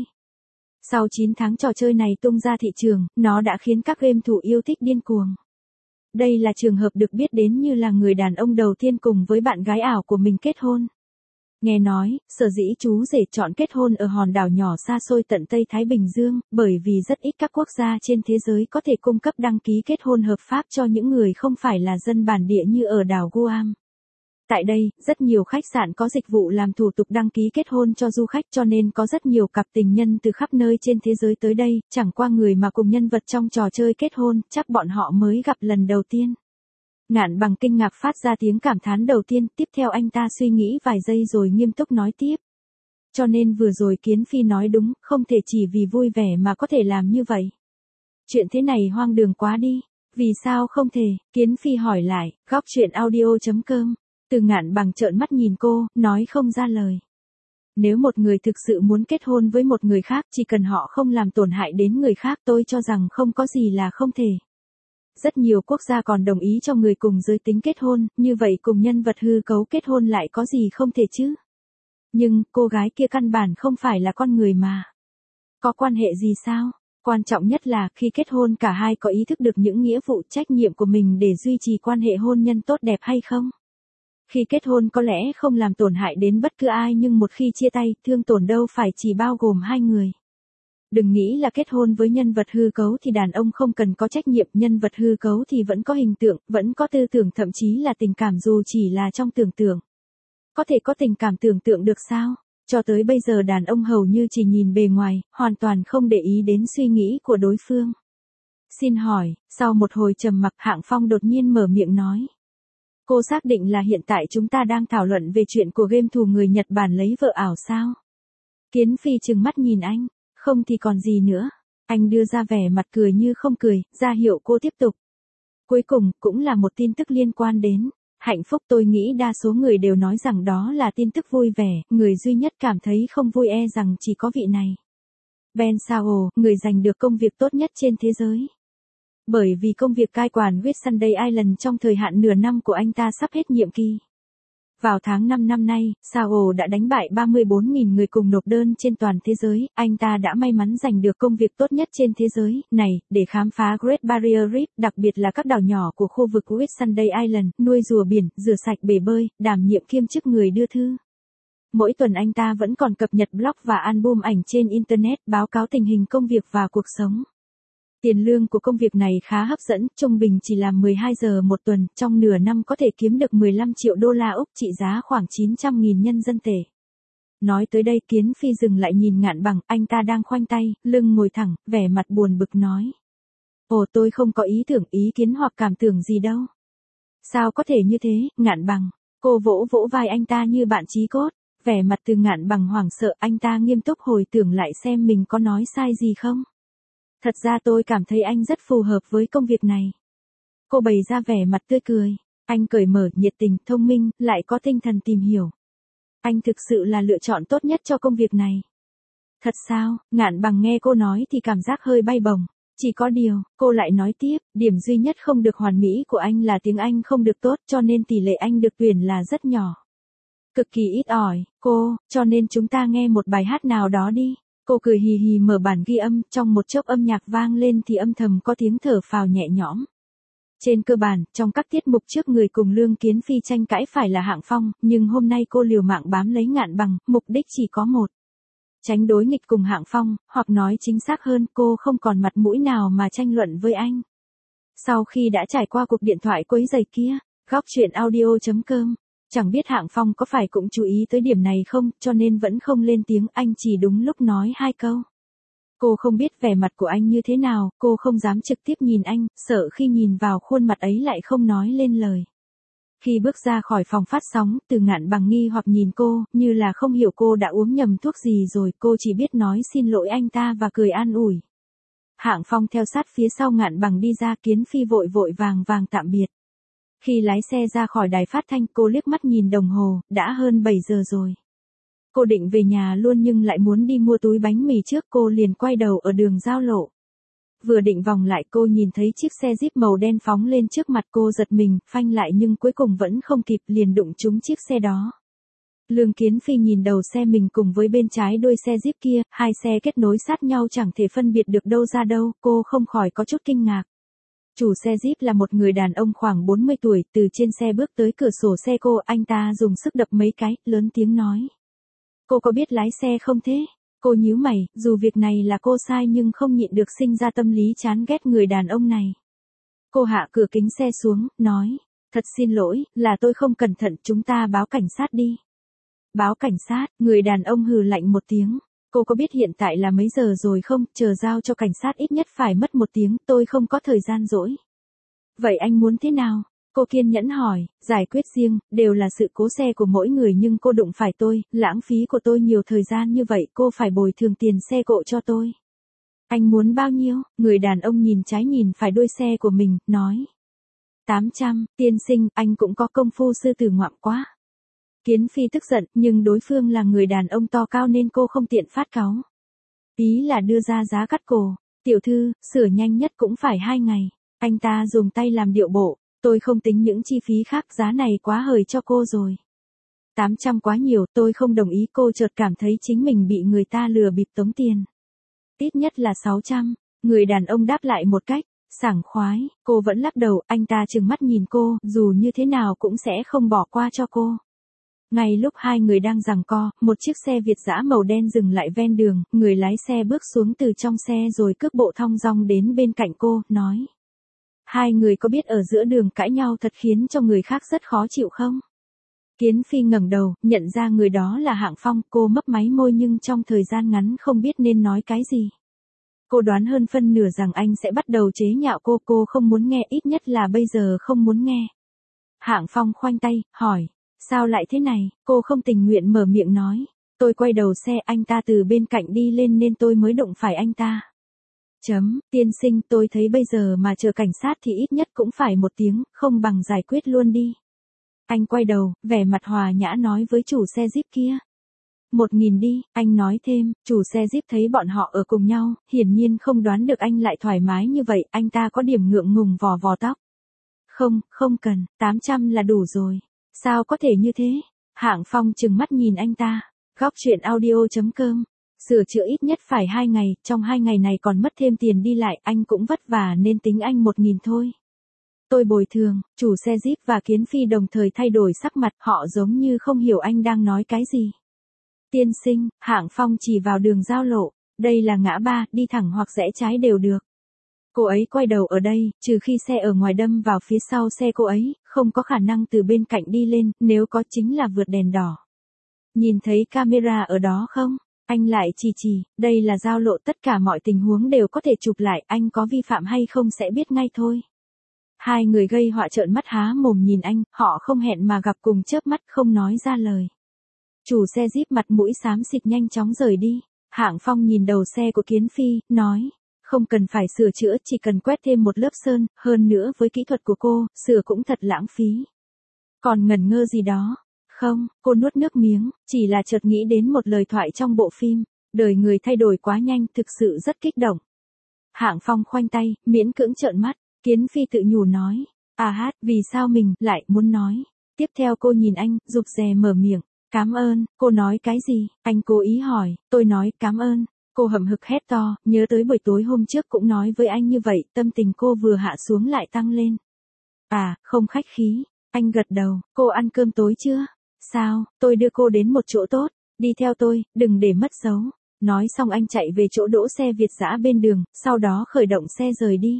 Sau 9 tháng trò chơi này tung ra thị trường, nó đã khiến các game thủ yêu thích điên cuồng. Đây là trường hợp được biết đến như là người đàn ông đầu tiên cùng với bạn gái ảo của mình kết hôn. Nghe nói, sở dĩ chú rể chọn kết hôn ở hòn đảo nhỏ xa xôi tận Tây Thái Bình Dương, bởi vì rất ít các quốc gia trên thế giới có thể cung cấp đăng ký kết hôn hợp pháp cho những người không phải là dân bản địa như ở đảo Guam. Tại đây, rất nhiều khách sạn có dịch vụ làm thủ tục đăng ký kết hôn cho du khách, cho nên có rất nhiều cặp tình nhân từ khắp nơi trên thế giới tới đây, chẳng qua người mà cùng nhân vật trong trò chơi kết hôn, chắc bọn họ mới gặp lần đầu tiên. Ngạn Bằng kinh ngạc phát ra tiếng cảm thán đầu tiên, tiếp theo anh ta suy nghĩ vài giây rồi nghiêm túc nói tiếp. Cho nên vừa rồi Kiến Phi nói đúng, không thể chỉ vì vui vẻ mà có thể làm như vậy. Chuyện thế này hoang đường quá đi, vì sao không thể? Kiến Phi hỏi lại, góc chuyện audio.com. Từ Ngạn Bằng trợn mắt nhìn cô, nói không ra lời. Nếu một người thực sự muốn kết hôn với một người khác, chỉ cần họ không làm tổn hại đến người khác, tôi cho rằng không có gì là không thể. Rất nhiều quốc gia còn đồng ý cho người cùng giới tính kết hôn, như vậy cùng nhân vật hư cấu kết hôn lại có gì không thể chứ? Nhưng, cô gái kia căn bản không phải là con người mà. Có quan hệ gì sao? Quan trọng nhất là, khi kết hôn cả hai có ý thức được những nghĩa vụ trách nhiệm của mình để duy trì quan hệ hôn nhân tốt đẹp hay không? Khi kết hôn có lẽ không làm tổn hại đến bất cứ ai, nhưng một khi chia tay, thương tổn đâu phải chỉ bao gồm hai người. Đừng nghĩ là kết hôn với nhân vật hư cấu thì đàn ông không cần có trách nhiệm, nhân vật hư cấu thì vẫn có hình tượng, vẫn có tư tưởng, thậm chí là tình cảm dù chỉ là trong tưởng tượng. Có thể có tình cảm tưởng tượng được sao? Cho tới bây giờ đàn ông hầu như chỉ nhìn bề ngoài, hoàn toàn không để ý đến suy nghĩ của đối phương. Xin hỏi, sau một hồi trầm mặc Hạng Phong đột nhiên mở miệng nói. Cô xác định là hiện tại chúng ta đang thảo luận về chuyện của game thủ người Nhật Bản lấy vợ ảo sao? Kiến Phi trừng mắt nhìn anh, không thì còn gì nữa. Anh đưa ra vẻ mặt cười như không cười, ra hiệu cô tiếp tục. Cuối cùng, cũng là một tin tức liên quan đến hạnh phúc. Tôi nghĩ đa số người đều nói rằng đó là tin tức vui vẻ, người duy nhất cảm thấy không vui e rằng chỉ có vị này. Ben Sao, người giành được công việc tốt nhất trên thế giới. Bởi vì công việc cai quản Whitsunday Island trong thời hạn nửa năm của anh ta sắp hết nhiệm kỳ. Vào tháng 5 năm nay, Sao đã đánh bại 34.000 người cùng nộp đơn trên toàn thế giới, anh ta đã may mắn giành được công việc tốt nhất trên thế giới này, để khám phá Great Barrier Reef, đặc biệt là các đảo nhỏ của khu vực Whitsunday Island, nuôi rùa biển, rửa sạch bể bơi, đảm nhiệm kiêm chức người đưa thư. Mỗi tuần anh ta vẫn còn cập nhật blog và album ảnh trên Internet, báo cáo tình hình công việc và cuộc sống. Tiền lương của công việc này khá hấp dẫn, trung bình chỉ làm 12 giờ một tuần, trong nửa năm có thể kiếm được 15 triệu đô la Úc, trị giá khoảng 900.000 nhân dân tệ. Nói tới đây Kiến Phi dừng lại nhìn Ngạn Bằng, anh ta đang khoanh tay, lưng ngồi thẳng, vẻ mặt buồn bực nói. Ồ, tôi không có ý tưởng, ý kiến hoặc cảm tưởng gì đâu. Sao có thể như thế, Ngạn Bằng? Cô vỗ vỗ vai anh ta như bạn chí cốt, vẻ mặt từ Ngạn Bằng hoảng sợ, anh ta nghiêm túc hồi tưởng lại xem mình có nói sai gì không. Thật ra tôi cảm thấy anh rất phù hợp với công việc này. Cô bày ra vẻ mặt tươi cười, anh cởi mở, nhiệt tình, thông minh, lại có tinh thần tìm hiểu. Anh thực sự là lựa chọn tốt nhất cho công việc này. Thật sao? Ngạn Bằng nghe cô nói thì cảm giác hơi bay bổng. Chỉ có điều, cô lại nói tiếp, điểm duy nhất không được hoàn mỹ của anh là tiếng Anh không được tốt, cho nên tỷ lệ anh được tuyển là rất nhỏ. Cực kỳ ít ỏi, cho nên chúng ta nghe một bài hát nào đó đi. Cô cười hì hì mở bản ghi âm, trong một chốc âm nhạc vang lên thì âm thầm có tiếng thở phào nhẹ nhõm. Trên cơ bản, trong các tiết mục trước người cùng Lương Kiến Phi tranh cãi phải là Hạng Phong, nhưng hôm nay cô liều mạng bám lấy Ngạn Bằng, mục đích chỉ có một. Tránh đối nghịch cùng Hạng Phong, hoặc nói chính xác hơn cô không còn mặt mũi nào mà tranh luận với anh. Sau khi đã trải qua cuộc điện thoại quấy rầy kia, góc chuyện audio.com, chẳng biết Hạng Phong có phải cũng chú ý tới điểm này không, cho nên vẫn không lên tiếng, anh chỉ đúng lúc nói 2 câu. Cô không biết vẻ mặt của anh như thế nào, cô không dám trực tiếp nhìn anh, sợ khi nhìn vào khuôn mặt ấy lại không nói lên lời. Khi bước ra khỏi phòng phát sóng, Từ Ngạn Bằng nghi hoặc nhìn cô, như là không hiểu cô đã uống nhầm thuốc gì rồi, cô chỉ biết nói xin lỗi anh ta và cười an ủi. Hạng Phong theo sát phía sau Ngạn Bằng đi ra, Kiến Phi vội vội vàng vàng tạm biệt. Khi lái xe ra khỏi đài phát thanh, cô liếc mắt nhìn đồng hồ, đã hơn 7 giờ rồi. Cô định về nhà luôn nhưng lại muốn đi mua túi bánh mì trước, cô liền quay đầu ở đường giao lộ. Vừa định vòng lại cô nhìn thấy chiếc xe Jeep màu đen phóng lên trước mặt, cô giật mình, phanh lại nhưng cuối cùng vẫn không kịp, liền đụng trúng chiếc xe đó. Lương Kiến Phi nhìn đầu xe mình cùng với bên trái đuôi xe Jeep kia, hai xe kết nối sát nhau chẳng thể phân biệt được đâu ra đâu, cô không khỏi có chút kinh ngạc. Chủ xe Jeep là một người đàn ông khoảng 40 tuổi, từ trên xe bước tới cửa sổ xe cô, anh ta dùng sức đập mấy cái, lớn tiếng nói. Cô có biết lái xe không thế? Cô nhíu mày, dù việc này là cô sai nhưng không nhịn được sinh ra tâm lý chán ghét người đàn ông này. Cô hạ cửa kính xe xuống, nói, thật xin lỗi, là tôi không cẩn thận, chúng ta báo cảnh sát đi. Báo cảnh sát, người đàn ông hừ lạnh một tiếng. Cô có biết hiện tại là mấy giờ rồi không, chờ giao cho cảnh sát ít nhất phải mất 1 tiếng, tôi không có thời gian rỗi. Vậy anh muốn thế nào? Cô kiên nhẫn hỏi, giải quyết riêng, đều là sự cố xe của mỗi người nhưng cô đụng phải tôi, lãng phí của tôi nhiều thời gian như vậy, cô phải bồi thường tiền xe cộ cho tôi. Anh muốn bao nhiêu? Người đàn ông nhìn trái nhìn phải đuôi xe của mình, nói. 800, tiên sinh, anh cũng có công phu sư tử ngoạm quá. Kiến Phi tức giận, nhưng đối phương là người đàn ông to cao nên cô không tiện phát cáu. Ý là đưa ra giá cắt cổ, tiểu thư, sửa nhanh nhất cũng phải 2 ngày. Anh ta dùng tay làm điệu bộ. Tôi không tính những chi phí khác, giá này quá hời cho cô rồi. 800 quá nhiều, tôi không đồng ý, cô chợt cảm thấy chính mình bị người ta lừa bịp tống tiền. Ít nhất là 600, người đàn ông đáp lại một cách sảng khoái, cô vẫn lắc đầu, anh ta trừng mắt nhìn cô, dù như thế nào cũng sẽ không bỏ qua cho cô. Ngay lúc hai người đang giằng co, một chiếc xe Việt dã màu đen dừng lại ven đường, người lái xe bước xuống từ trong xe rồi cước bộ thong dong đến bên cạnh cô, nói. Hai người có biết ở giữa đường cãi nhau thật khiến cho người khác rất khó chịu không? Kiến Phi ngẩng đầu, nhận ra người đó là Hạng Phong, cô mấp máy môi nhưng trong thời gian ngắn không biết nên nói cái gì. Cô đoán hơn phân nửa rằng anh sẽ bắt đầu chế nhạo cô không muốn nghe, ít nhất là bây giờ không muốn nghe. Hạng Phong khoanh tay, hỏi, sao lại thế này? Cô không tình nguyện mở miệng nói, tôi quay đầu xe, anh ta từ bên cạnh đi lên nên tôi mới đụng phải anh ta. Tiên sinh, tôi thấy bây giờ mà chờ cảnh sát thì ít nhất cũng phải 1 tiếng, không bằng giải quyết luôn đi. Anh quay đầu, vẻ mặt hòa nhã nói với chủ xe Jeep kia. 1.000 đi, anh nói thêm, chủ xe Jeep thấy bọn họ ở cùng nhau, hiển nhiên không đoán được anh lại thoải mái như vậy, anh ta có điểm ngượng ngùng vò vò tóc. Không cần, 800 là đủ rồi. Sao có thể như thế? Hạng Phong trừng mắt nhìn anh ta. Góc chuyện audio.com. Sửa chữa ít nhất phải 2 ngày, trong 2 ngày này còn mất thêm tiền đi lại, anh cũng vất vả nên tính anh 1.000 thôi. Tôi bồi thường, chủ xe Jeep và Kiến Phi đồng thời thay đổi sắc mặt, họ giống như không hiểu anh đang nói cái gì. Tiên sinh, Hạng Phong chỉ vào đường giao lộ, đây là ngã ba, đi thẳng hoặc rẽ trái đều được. Cô ấy quay đầu ở đây, trừ khi xe ở ngoài đâm vào phía sau xe cô ấy, không có khả năng từ bên cạnh đi lên, nếu có chính là vượt đèn đỏ. Nhìn thấy camera ở đó không? Anh lại chỉ, đây là giao lộ, tất cả mọi tình huống đều có thể chụp lại, anh có vi phạm hay không sẽ biết ngay thôi. Hai người gây họa trợn mắt há mồm nhìn anh, họ không hẹn mà gặp cùng chớp mắt không nói ra lời. Chủ xe Jeep mặt mũi xám xịt nhanh chóng rời đi. Hạng Phong nhìn đầu xe của Kiến Phi, nói, không cần phải sửa chữa, chỉ cần quét thêm một lớp sơn, hơn nữa với kỹ thuật của cô, sửa cũng thật lãng phí. Còn ngẩn ngơ gì đó? Không, cô nuốt nước miếng, chỉ là chợt nghĩ đến một lời thoại trong bộ phim, đời người thay đổi quá nhanh, thực sự rất kích động. Hạng Phong khoanh tay, miễn cưỡng trợn mắt, Kiến Phi tự nhủ nói, vì sao mình lại muốn nói. Tiếp theo cô nhìn anh, rụt rè mở miệng, cảm ơn, cô nói cái gì? Anh cố ý hỏi, tôi nói cảm ơn. Cô hậm hực hét to, nhớ tới buổi tối hôm trước cũng nói với anh như vậy, tâm tình cô vừa hạ xuống lại tăng lên. Không khách khí, anh gật đầu, cô ăn cơm tối chưa? Sao, tôi đưa cô đến một chỗ tốt, đi theo tôi, đừng để mất dấu. Nói xong anh chạy về chỗ đỗ xe Việt dã bên đường, sau đó khởi động xe rời đi.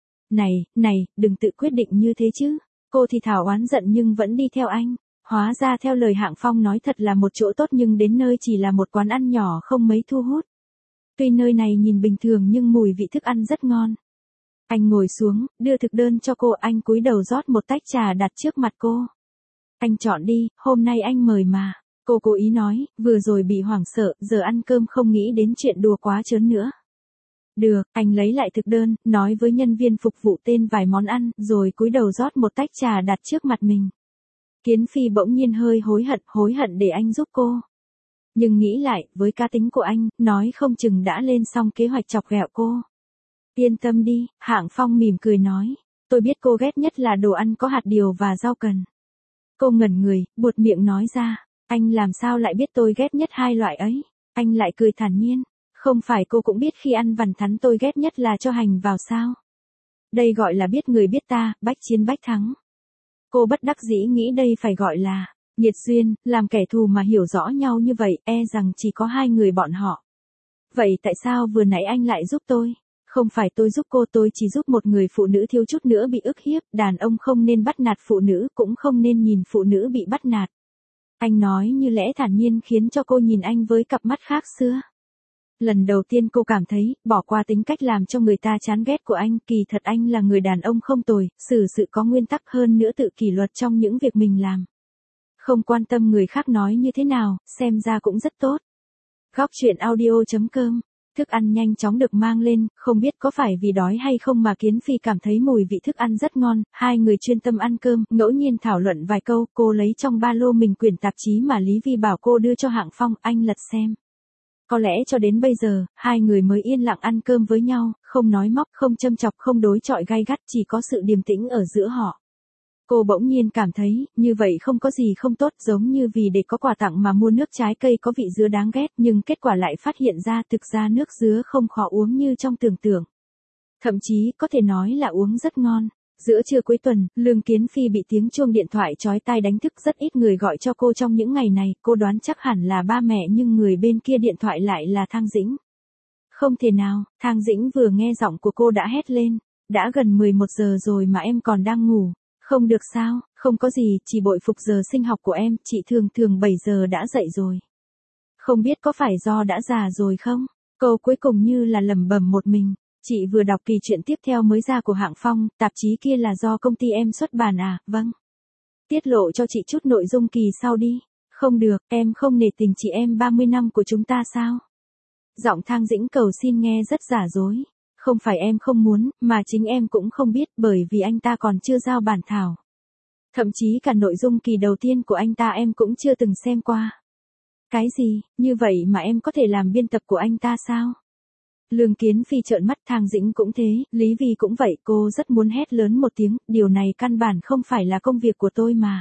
Này, đừng tự quyết định như thế chứ. Cô thì thào oán giận nhưng vẫn đi theo anh. Hóa ra theo lời Hạng Phong nói thật là một chỗ tốt nhưng đến nơi chỉ là một quán ăn nhỏ không mấy thu hút. Tuy nơi này nhìn bình thường nhưng mùi vị thức ăn rất ngon. Anh ngồi xuống, đưa thực đơn cho cô, anh cúi đầu rót một tách trà đặt trước mặt cô. Anh chọn đi, hôm nay anh mời mà. Cô cố ý nói, vừa rồi bị hoảng sợ, giờ ăn cơm không nghĩ đến chuyện đùa quá trớn nữa. Được, anh lấy lại thực đơn, nói với nhân viên phục vụ tên vài món ăn, rồi cúi đầu rót một tách trà đặt trước mặt mình. Kiến Phi bỗng nhiên hơi hối hận để anh giúp cô. Nhưng nghĩ lại, với cá tính của anh, nói không chừng đã lên xong kế hoạch chọc ghẹo cô. Yên tâm đi, Hạng Phong mỉm cười nói. Tôi biết cô ghét nhất là đồ ăn có hạt điều và rau cần. Cô ngẩn người, buột miệng nói ra. Anh làm sao lại biết tôi ghét nhất hai loại ấy? Anh lại cười thản nhiên. Không phải cô cũng biết khi ăn vằn thắn tôi ghét nhất là cho hành vào sao? Đây gọi là biết người biết ta, bách chiến bách thắng. Cô bất đắc dĩ nghĩ đây phải gọi là nghiệt duyên, làm kẻ thù mà hiểu rõ nhau như vậy, e rằng chỉ có hai người bọn họ. Vậy tại sao vừa nãy anh lại giúp tôi? Không phải tôi giúp cô, tôi chỉ giúp một người phụ nữ thiếu chút nữa bị ức hiếp, đàn ông không nên bắt nạt phụ nữ, cũng không nên nhìn phụ nữ bị bắt nạt. Anh nói như lẽ thản nhiên khiến cho cô nhìn anh với cặp mắt khác xưa. Lần đầu tiên cô cảm thấy, bỏ qua tính cách làm cho người ta chán ghét của anh, kỳ thật anh là người đàn ông không tồi, xử sự có nguyên tắc hơn nữa tự kỷ luật trong những việc mình làm. Không quan tâm người khác nói như thế nào, xem ra cũng rất tốt. Góc truyện audio.com. Thức ăn nhanh chóng được mang lên, không biết có phải vì đói hay không mà Kiến Phi cảm thấy mùi vị thức ăn rất ngon, hai người chuyên tâm ăn cơm, ngẫu nhiên thảo luận vài câu, cô lấy trong ba lô mình quyển tạp chí mà Lý Vi bảo cô đưa cho Hạng Phong, anh lật xem. Có lẽ cho đến bây giờ, hai người mới yên lặng ăn cơm với nhau, không nói móc, không châm chọc, không đối chọi gay gắt, chỉ có sự điềm tĩnh ở giữa họ. Cô bỗng nhiên cảm thấy, như vậy không có gì không tốt, giống như vì để có quà tặng mà mua nước trái cây có vị dứa đáng ghét, nhưng kết quả lại phát hiện ra thực ra nước dứa không khó uống như trong tưởng tượng. Thậm chí, có thể nói là uống rất ngon. Giữa trưa cuối tuần, Lương Kiến Phi bị tiếng chuông điện thoại chói tai đánh thức, rất ít người gọi cho cô trong những ngày này, cô đoán chắc hẳn là ba mẹ nhưng người bên kia điện thoại lại là Thang Dĩnh. Không thể nào, Thang Dĩnh vừa nghe giọng của cô đã hét lên, đã gần 11 giờ rồi mà em còn đang ngủ. Không được sao, không có gì, chỉ bội phục giờ sinh học của em, chị thường 7 giờ đã dậy rồi. Không biết có phải do đã già rồi không? Câu cuối cùng như là lẩm bẩm một mình. Chị vừa đọc kỳ truyện tiếp theo mới ra của Hạng Phong, tạp chí kia là do công ty em xuất bản à? Vâng. Tiết lộ cho chị chút nội dung kỳ sau đi. Không được, em không nể tình chị em 30 năm của chúng ta sao? Giọng Thang Dĩnh cầu xin nghe rất giả dối. Không phải em không muốn, mà chính em cũng không biết, bởi vì anh ta còn chưa giao bản thảo. Thậm chí cả nội dung kỳ đầu tiên của anh ta em cũng chưa từng xem qua. Cái gì, như vậy mà em có thể làm biên tập của anh ta sao? Lương Kiến Phi trợn mắt, Thang Dĩnh cũng thế, Lý Vi cũng vậy, cô rất muốn hét lớn một tiếng, điều này căn bản không phải là công việc của tôi mà.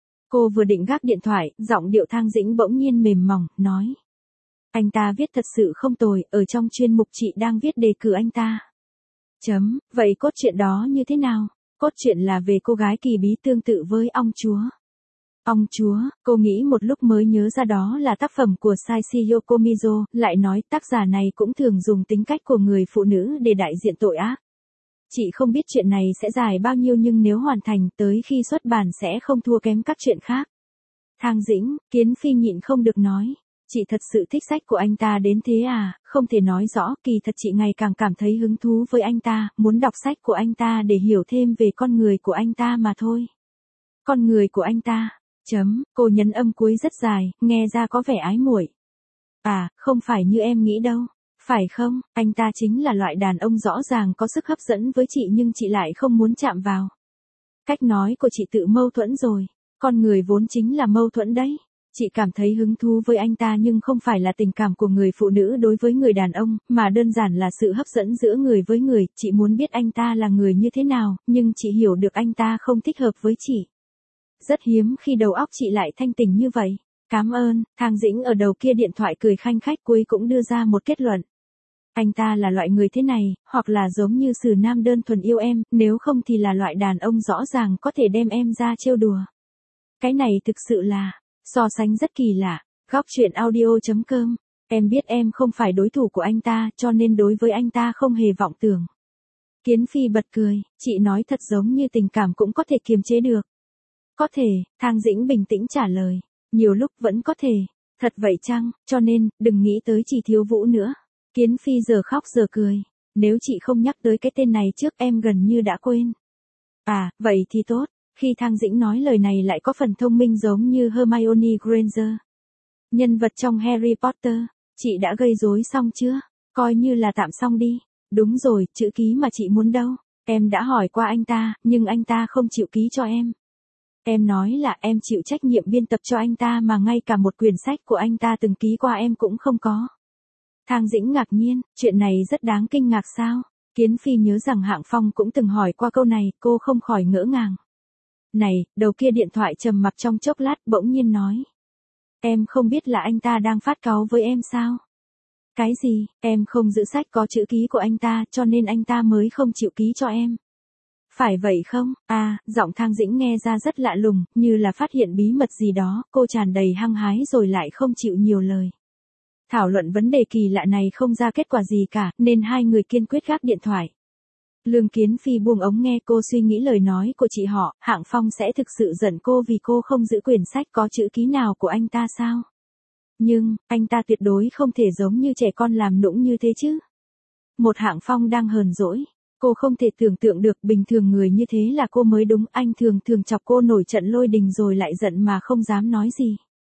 Cô vừa định gác điện thoại, giọng điệu Thang Dĩnh bỗng nhiên mềm mỏng, nói. Anh ta viết thật sự không tồi, ở trong chuyên mục chị đang viết đề cử anh ta. Vậy cốt truyện đó như thế nào? Cốt truyện là về cô gái kỳ bí tương tự với ong chúa. Ong chúa, cô nghĩ một lúc mới nhớ ra đó là tác phẩm của Saishi Yokomizo, lại nói tác giả này cũng thường dùng tính cách của người phụ nữ để đại diện tội ác. Chị không biết chuyện này sẽ dài bao nhiêu nhưng nếu hoàn thành tới khi xuất bản sẽ không thua kém các chuyện khác. Thang Dĩnh, Kiến Phi nhịn không được nói. Chị thật sự thích sách của anh ta đến thế à, không thể nói rõ, kỳ thật chị ngày càng cảm thấy hứng thú với anh ta, muốn đọc sách của anh ta để hiểu thêm về con người của anh ta mà thôi. Con người của anh ta, cô nhấn âm cuối rất dài, nghe ra có vẻ ái muội. À, không phải như em nghĩ đâu. Phải không, anh ta chính là loại đàn ông rõ ràng có sức hấp dẫn với chị nhưng chị lại không muốn chạm vào. Cách nói của chị tự mâu thuẫn rồi. Con người vốn chính là mâu thuẫn đấy. Chị cảm thấy hứng thú với anh ta nhưng không phải là tình cảm của người phụ nữ đối với người đàn ông, mà đơn giản là sự hấp dẫn giữa người với người. Chị muốn biết anh ta là người như thế nào, nhưng chị hiểu được anh ta không thích hợp với chị. Rất hiếm khi đầu óc chị lại thanh tỉnh như vậy. Cảm ơn, Thang Dĩnh ở đầu kia điện thoại cười khanh khách cuối cũng đưa ra một kết luận. Anh ta là loại người thế này, hoặc là giống như Sử Nam đơn thuần yêu em, nếu không thì là loại đàn ông rõ ràng có thể đem em ra trêu đùa. Cái này thực sự là, so sánh rất kỳ lạ. Góc truyện audio.com, em biết em không phải đối thủ của anh ta cho nên đối với anh ta không hề vọng tưởng. Kiến Phi bật cười, chị nói thật giống như tình cảm cũng có thể kiềm chế được. Có thể, Thang Dĩnh bình tĩnh trả lời, nhiều lúc vẫn có thể. Thật vậy chăng, cho nên, đừng nghĩ tới Chỉ Thiếu Vũ nữa. Kiến Phi giờ khóc giờ cười, nếu chị không nhắc tới cái tên này trước em gần như đã quên. À, vậy thì tốt. Khi Thang Dĩnh nói lời này lại có phần thông minh giống như Hermione Granger. Nhân vật trong Harry Potter, chị đã gây rối xong chưa? Coi như là tạm xong đi. Đúng rồi, chữ ký mà chị muốn đâu. Em đã hỏi qua anh ta, nhưng anh ta không chịu ký cho em. Em nói là em chịu trách nhiệm biên tập cho anh ta mà ngay cả một quyển sách của anh ta từng ký qua em cũng không có. Thang Dĩnh ngạc nhiên, chuyện này rất đáng kinh ngạc sao? Kiến Phi nhớ rằng Hạng Phong cũng từng hỏi qua câu này, cô không khỏi ngỡ ngàng. Này, đầu kia điện thoại trầm mặc trong chốc lát bỗng nhiên nói. Em không biết là anh ta đang phát cáu với em sao? Cái gì, em không giữ sách có chữ ký của anh ta cho nên anh ta mới không chịu ký cho em. Phải vậy không? À, giọng Thang Dĩnh nghe ra rất lạ lùng, như là phát hiện bí mật gì đó, cô tràn đầy hăng hái rồi lại không chịu nhiều lời. Thảo luận vấn đề kỳ lạ này không ra kết quả gì cả, nên hai người kiên quyết gác điện thoại. Lương Kiến Phi buông ống nghe cô suy nghĩ lời nói của chị họ, Hạng Phong sẽ thực sự giận cô vì cô không giữ quyển sách có chữ ký nào của anh ta sao? Nhưng, anh ta tuyệt đối không thể giống như trẻ con làm nũng như thế chứ. Một Hạng Phong đang hờn dỗi. Cô không thể tưởng tượng được bình thường người như thế là cô mới đúng, anh thường chọc cô nổi trận lôi đình rồi lại giận mà không dám nói gì.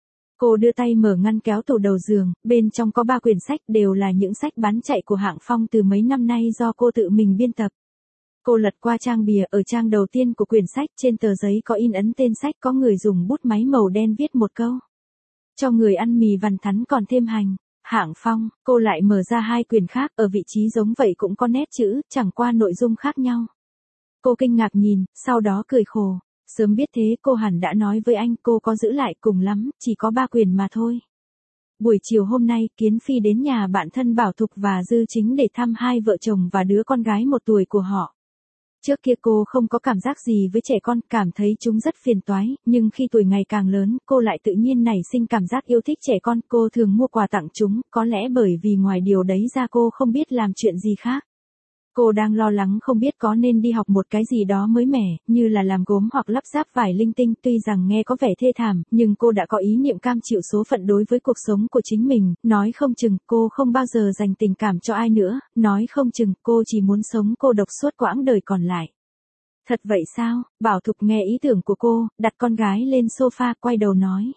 Cô đưa tay mở ngăn kéo tủ đầu giường, bên trong có 3 quyển sách đều là những sách bán chạy của Hạng Phong từ mấy năm nay do cô tự mình biên tập. Cô lật qua trang bìa, ở trang đầu tiên của quyển sách trên tờ giấy có in ấn tên sách, có người dùng bút máy màu đen viết một câu. Cho người ăn mì vằn thắn còn thêm hành. Hạng Phong, cô lại mở ra 2 quyển khác, ở vị trí giống vậy cũng có nét chữ, chẳng qua nội dung khác nhau. Cô kinh ngạc nhìn, sau đó cười khổ. Sớm biết thế cô hẳn đã nói với anh, cô có giữ lại cùng lắm, chỉ có 3 quyển mà thôi. Buổi chiều hôm nay, Kiến Phi đến nhà bạn thân Bảo Thục và Dư Chính để thăm hai vợ chồng và đứa con gái 1 tuổi của họ. Trước kia cô không có cảm giác gì với trẻ con, cảm thấy chúng rất phiền toái, nhưng khi tuổi ngày càng lớn, cô lại tự nhiên nảy sinh cảm giác yêu thích trẻ con, cô thường mua quà tặng chúng, có lẽ bởi vì ngoài điều đấy ra cô không biết làm chuyện gì khác. Cô đang lo lắng không biết có nên đi học một cái gì đó mới mẻ, như là làm gốm hoặc lắp ráp vải linh tinh, tuy rằng nghe có vẻ thê thảm, nhưng cô đã có ý niệm cam chịu số phận đối với cuộc sống của chính mình, nói không chừng cô không bao giờ dành tình cảm cho ai nữa, nói không chừng cô chỉ muốn sống cô độc suốt quãng đời còn lại. Thật vậy sao? Bảo Thục nghe ý tưởng của cô, đặt con gái lên sofa, quay đầu nói.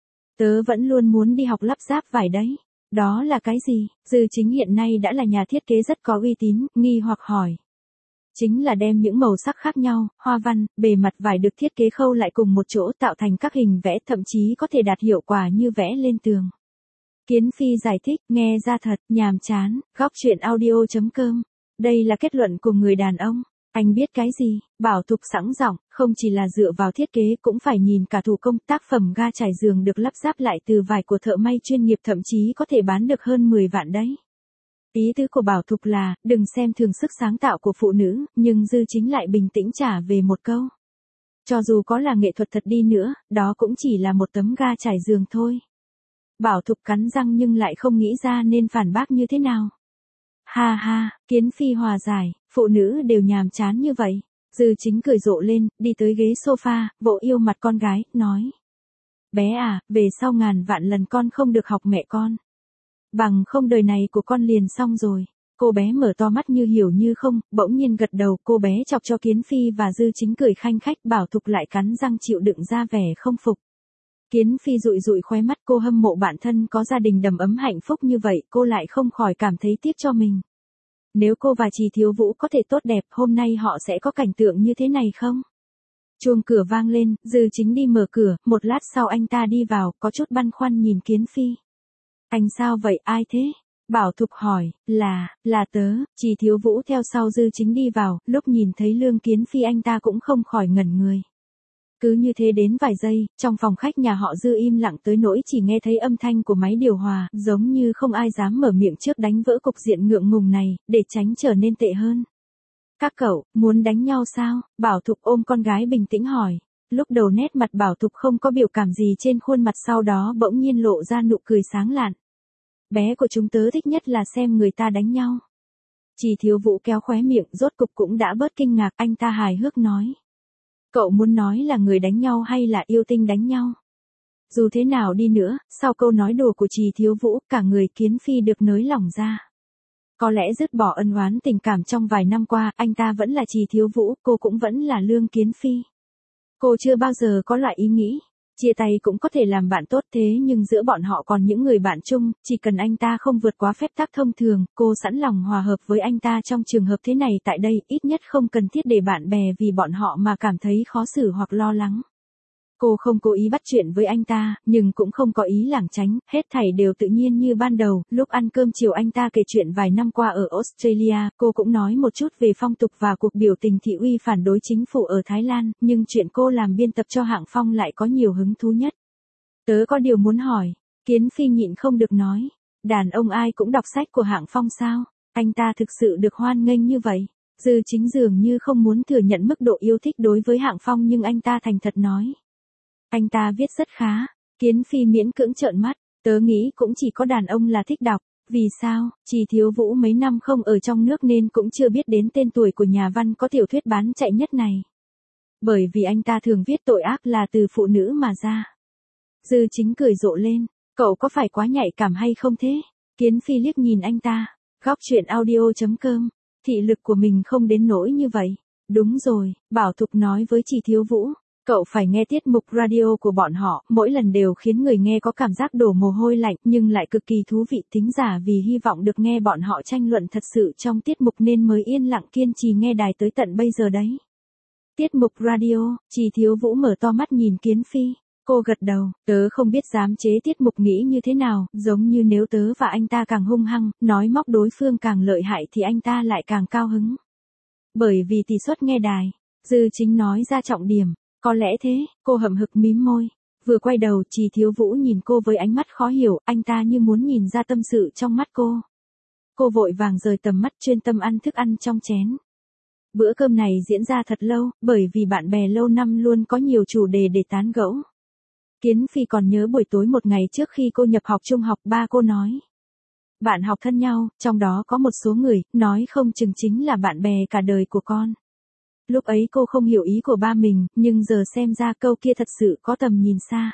Tớ vẫn luôn muốn đi học lắp ráp vải đấy. Đó là cái gì? Dư Chính hiện nay đã là nhà thiết kế rất có uy tín, nghi hoặc hỏi. Chính là đem những màu sắc khác nhau, hoa văn, bề mặt vải được thiết kế khâu lại cùng một chỗ tạo thành các hình vẽ, thậm chí có thể đạt hiệu quả như vẽ lên tường. Kiến Phi giải thích, nghe ra thật nhàm chán. Góc truyện audio.com. Đây là kết luận của người đàn ông. Anh biết cái gì? Bảo Thục sẵn giọng, không chỉ là dựa vào thiết kế cũng phải nhìn cả thủ công, tác phẩm ga trải giường được lắp ráp lại từ vải của thợ may chuyên nghiệp thậm chí có thể bán được hơn 10 vạn đấy. Ý tứ của Bảo Thục là, đừng xem thường sức sáng tạo của phụ nữ, nhưng Dư Chính lại bình tĩnh trả về một câu. Cho dù có là nghệ thuật thật đi nữa, đó cũng chỉ là một tấm ga trải giường thôi. Bảo Thục cắn răng nhưng lại không nghĩ ra nên phản bác như thế nào. Ha ha, Kiến Phi hòa giải, phụ nữ đều nhàm chán như vậy. Dư Chính cười rộ lên, đi tới ghế sofa, vỗ yêu mặt con gái, nói. Bé à, về sau ngàn vạn lần con không được học mẹ con. Bằng không đời này của con liền xong rồi. Cô bé mở to mắt như hiểu như không, bỗng nhiên gật đầu, cô bé chọc cho Kiến Phi và Dư Chính cười khanh khách, Bảo Thục lại cắn răng chịu đựng ra vẻ không phục. Kiến Phi dụi dụi khóe mắt, cô hâm mộ bạn thân có gia đình đầm ấm hạnh phúc như vậy, cô lại không khỏi cảm thấy tiếc cho mình. Nếu cô và Trì Thiếu Vũ có thể tốt đẹp, hôm nay họ sẽ có cảnh tượng như thế này không? Chuông cửa vang lên, Dư Chính đi mở cửa, một lát sau anh ta đi vào, có chút băn khoăn nhìn Kiến Phi. Anh sao vậy, ai thế? Bảo Thục hỏi, là tớ. Trì Thiếu Vũ theo sau Dư Chính đi vào, lúc nhìn thấy Lương Kiến Phi anh ta cũng không khỏi ngẩn người. Cứ như thế đến vài giây, trong phòng khách nhà họ Dư im lặng tới nỗi chỉ nghe thấy âm thanh của máy điều hòa, giống như không ai dám mở miệng trước đánh vỡ cục diện ngượng ngùng này, để tránh trở nên tệ hơn. Các cậu, muốn đánh nhau sao? Bảo Thục ôm con gái bình tĩnh hỏi. Lúc đầu nét mặt Bảo Thục không có biểu cảm gì trên khuôn mặt, sau đó bỗng nhiên lộ ra nụ cười sáng lạn. Bé của chúng tớ thích nhất là xem người ta đánh nhau. Trì Thiếu Vũ kéo khóe miệng, rốt cục cũng đã bớt kinh ngạc, anh ta hài hước nói. Cậu muốn nói là người đánh nhau hay là yêu tinh đánh nhau? Dù thế nào đi nữa, sau câu nói đùa của Trì Thiếu Vũ, cả người Kiến Phi được nới lỏng ra. Có lẽ dứt bỏ ân oán tình cảm trong vài năm qua, anh ta vẫn là Trì Thiếu Vũ, cô cũng vẫn là Lương Kiến Phi. Cô chưa bao giờ có loại ý nghĩ, chia tay cũng có thể làm bạn tốt, thế nhưng giữa bọn họ còn những người bạn chung, chỉ cần anh ta không vượt quá phép tắc thông thường, cô sẵn lòng hòa hợp với anh ta trong trường hợp thế này, tại đây, ít nhất không cần thiết để bạn bè vì bọn họ mà cảm thấy khó xử hoặc lo lắng. Cô không cố ý bắt chuyện với anh ta, nhưng cũng không có ý lảng tránh, hết thảy đều tự nhiên như ban đầu. Lúc ăn cơm chiều anh ta kể chuyện vài năm qua ở Australia, cô cũng nói một chút về phong tục và cuộc biểu tình thị uy phản đối chính phủ ở Thái Lan, nhưng chuyện cô làm biên tập cho hạng Phong lại có nhiều hứng thú nhất. Tớ có điều muốn hỏi, Kiến Phi nhịn không được nói, đàn ông ai cũng đọc sách của hạng Phong sao? Anh ta thực sự được hoan nghênh như vậy? Dư Chính dường như không muốn thừa nhận mức độ yêu thích đối với hạng Phong, nhưng anh ta thành thật nói. Anh ta viết rất khá. Kiến Phi miễn cưỡng trợn mắt, tớ nghĩ cũng chỉ có đàn ông là thích đọc. Vì sao? Trì Thiếu Vũ mấy năm không ở trong nước nên cũng chưa biết đến tên tuổi của nhà văn có tiểu thuyết bán chạy nhất này. Bởi vì anh ta thường viết tội ác là từ phụ nữ mà ra. Dư Chính cười rộ lên, cậu có phải quá nhạy cảm hay không thế? Kiến Phi liếc nhìn anh ta, góc truyện audio.com, thị lực của mình không đến nỗi như vậy. Đúng rồi, Bảo Thục nói với Trì Thiếu Vũ. Cậu phải nghe tiết mục radio của bọn họ, mỗi lần đều khiến người nghe có cảm giác đổ mồ hôi lạnh, nhưng lại cực kỳ thú vị. Thính giả vì hy vọng được nghe bọn họ tranh luận thật sự trong tiết mục nên mới yên lặng kiên trì nghe đài tới tận bây giờ đấy. Tiết mục radio, Trì Thiếu Vũ mở to mắt nhìn Kiến Phi. Cô gật đầu, tớ không biết giám chế tiết mục nghĩ như thế nào, giống như nếu tớ và anh ta càng hung hăng, nói móc đối phương càng lợi hại thì anh ta lại càng cao hứng. Bởi vì tỷ suất nghe đài, Dư Chính nói ra trọng điểm. Có lẽ thế, cô hậm hực mím môi. Vừa quay đầu, Trì Thiếu Vũ nhìn cô với ánh mắt khó hiểu, anh ta như muốn nhìn ra tâm sự trong mắt cô. Cô vội vàng rời tầm mắt, chuyên tâm ăn thức ăn trong chén. Bữa cơm này diễn ra thật lâu, bởi vì bạn bè lâu năm luôn có nhiều chủ đề để tán gẫu. Kiến Phi còn nhớ buổi tối một ngày trước khi cô nhập học trung học, ba cô nói. Bạn học thân nhau, trong đó có một số người, nói không chừng chính là bạn bè cả đời của con. Lúc ấy cô không hiểu ý của ba mình, nhưng giờ xem ra câu kia thật sự có tầm nhìn xa.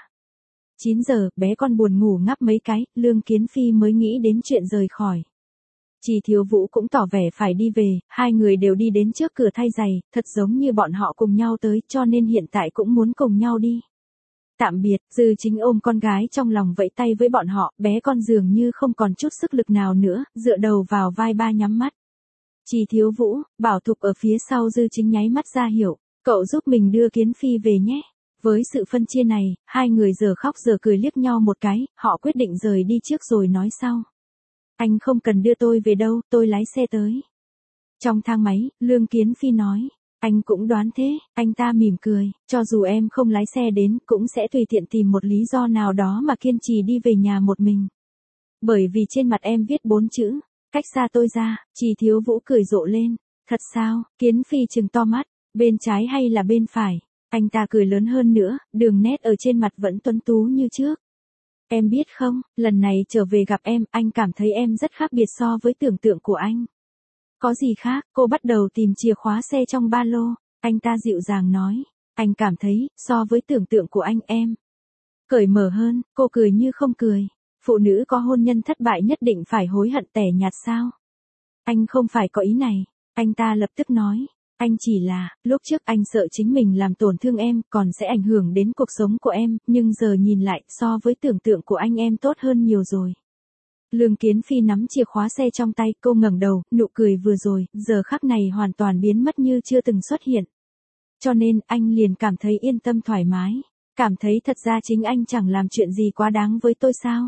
9 giờ, bé con buồn ngủ ngáp mấy cái, Lương Kiến Phi mới nghĩ đến chuyện rời khỏi. Trì Thiếu Vũ cũng tỏ vẻ phải đi về, hai người đều đi đến trước cửa thay giày, thật giống như bọn họ cùng nhau tới, cho nên hiện tại cũng muốn cùng nhau đi. Tạm biệt, Dư Chính ôm con gái trong lòng vẫy tay với bọn họ, bé con dường như không còn chút sức lực nào nữa, dựa đầu vào vai ba nhắm mắt. Trì Thiếu Vũ, Bảo Thục ở phía sau Dư Chính nháy mắt ra hiểu, cậu giúp mình đưa Kiến Phi về nhé. Với sự phân chia này, hai người giờ khóc giờ cười liếc nhau một cái, họ quyết định rời đi trước rồi nói sau. Anh không cần đưa tôi về đâu, tôi lái xe tới. Trong thang máy, Lương Kiến Phi nói, anh cũng đoán thế, anh ta mỉm cười, cho dù em không lái xe đến, cũng sẽ tùy tiện tìm một lý do nào đó mà kiên trì đi về nhà một mình. Bởi vì trên mặt em viết 4 chữ. Cách xa tôi ra, Trì Thiếu Vũ cười rộ lên. Thật sao? Kiến Phi trừng to mắt, bên trái hay là bên phải? Anh ta cười lớn hơn nữa, đường nét ở trên mặt vẫn tuấn tú như trước. Em biết không, lần này trở về gặp em, anh cảm thấy em rất khác biệt so với tưởng tượng của anh. Có gì khác, cô bắt đầu tìm chìa khóa xe trong ba lô. Anh ta dịu dàng nói. Anh cảm thấy, so với tưởng tượng của anh em. Cởi mở hơn, cô cười như không cười. Phụ nữ có hôn nhân thất bại nhất định phải hối hận tẻ nhạt sao? Anh không phải có ý này. Anh ta lập tức nói. Anh chỉ là, lúc trước anh sợ chính mình làm tổn thương em, còn sẽ ảnh hưởng đến cuộc sống của em, nhưng giờ nhìn lại, so với tưởng tượng của anh em tốt hơn nhiều rồi. Lương Kiến Phi nắm chìa khóa xe trong tay, cô ngẩng đầu, nụ cười vừa rồi, giờ khắc này hoàn toàn biến mất như chưa từng xuất hiện. Cho nên, anh liền cảm thấy yên tâm thoải mái. Cảm thấy thật ra chính anh chẳng làm chuyện gì quá đáng với tôi sao?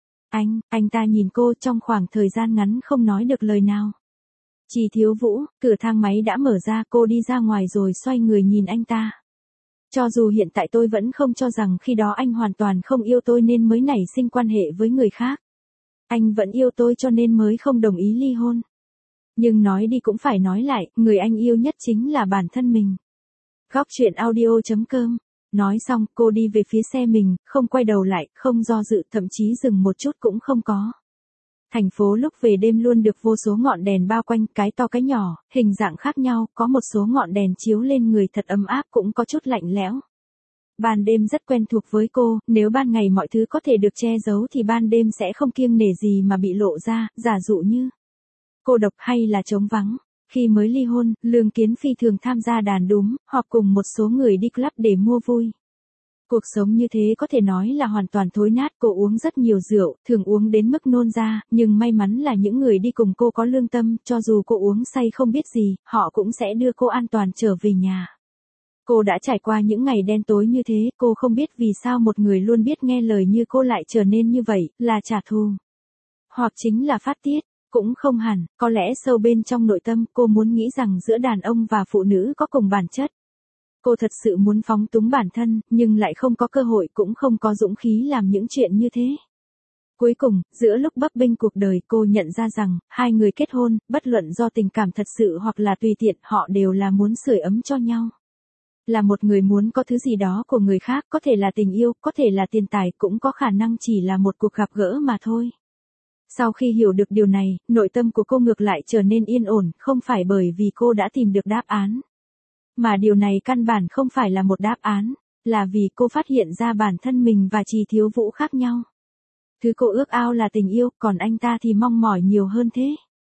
Anh ta nhìn cô trong khoảng thời gian ngắn không nói được lời nào. Chỉ Thiếu Vũ, cửa thang máy đã mở ra, cô đi ra ngoài rồi xoay người nhìn anh ta. Cho dù hiện tại tôi vẫn không cho rằng khi đó anh hoàn toàn không yêu tôi nên mới nảy sinh quan hệ với người khác. Anh vẫn yêu tôi cho nên mới không đồng ý ly hôn. Nhưng nói đi cũng phải nói lại, người anh yêu nhất chính là bản thân mình. Góc truyện audio.com. Nói xong, cô đi về phía xe mình, không quay đầu lại, không do dự, thậm chí dừng một chút cũng không có. Thành phố lúc về đêm luôn được vô số ngọn đèn bao quanh, cái to cái nhỏ, hình dạng khác nhau, có một số ngọn đèn chiếu lên người thật ấm áp cũng có chút lạnh lẽo. Ban đêm rất quen thuộc với cô, nếu ban ngày mọi thứ có thể được che giấu thì ban đêm sẽ không kiêng nể gì mà bị lộ ra, giả dụ như cô độc hay là trống vắng. Khi mới ly hôn, Lương Kiến Phi thường tham gia đàn đúm, hoặc cùng một số người đi club để mua vui. Cuộc sống như thế có thể nói là hoàn toàn thối nát, cô uống rất nhiều rượu, thường uống đến mức nôn ra, nhưng may mắn là những người đi cùng cô có lương tâm, cho dù cô uống say không biết gì, họ cũng sẽ đưa cô an toàn trở về nhà. Cô đã trải qua những ngày đen tối như thế, cô không biết vì sao một người luôn biết nghe lời như cô lại trở nên như vậy, là trả thù. Hoặc chính là phát tiết. Cũng không hẳn, có lẽ sâu bên trong nội tâm cô muốn nghĩ rằng giữa đàn ông và phụ nữ có cùng bản chất. Cô thật sự muốn phóng túng bản thân, nhưng lại không có cơ hội cũng không có dũng khí làm những chuyện như thế. Cuối cùng, giữa lúc bấp bênh cuộc đời cô nhận ra rằng, hai người kết hôn, bất luận do tình cảm thật sự hoặc là tùy tiện, họ đều là muốn sưởi ấm cho nhau. Là một người muốn có thứ gì đó của người khác, có thể là tình yêu, có thể là tiền tài, cũng có khả năng chỉ là một cuộc gặp gỡ mà thôi. Sau khi hiểu được điều này, nội tâm của cô ngược lại trở nên yên ổn, không phải bởi vì cô đã tìm được đáp án. Mà điều này căn bản không phải là một đáp án, là vì cô phát hiện ra bản thân mình và Trì Thiếu Vũ khác nhau. Thứ cô ước ao là tình yêu, còn anh ta thì mong mỏi nhiều hơn thế.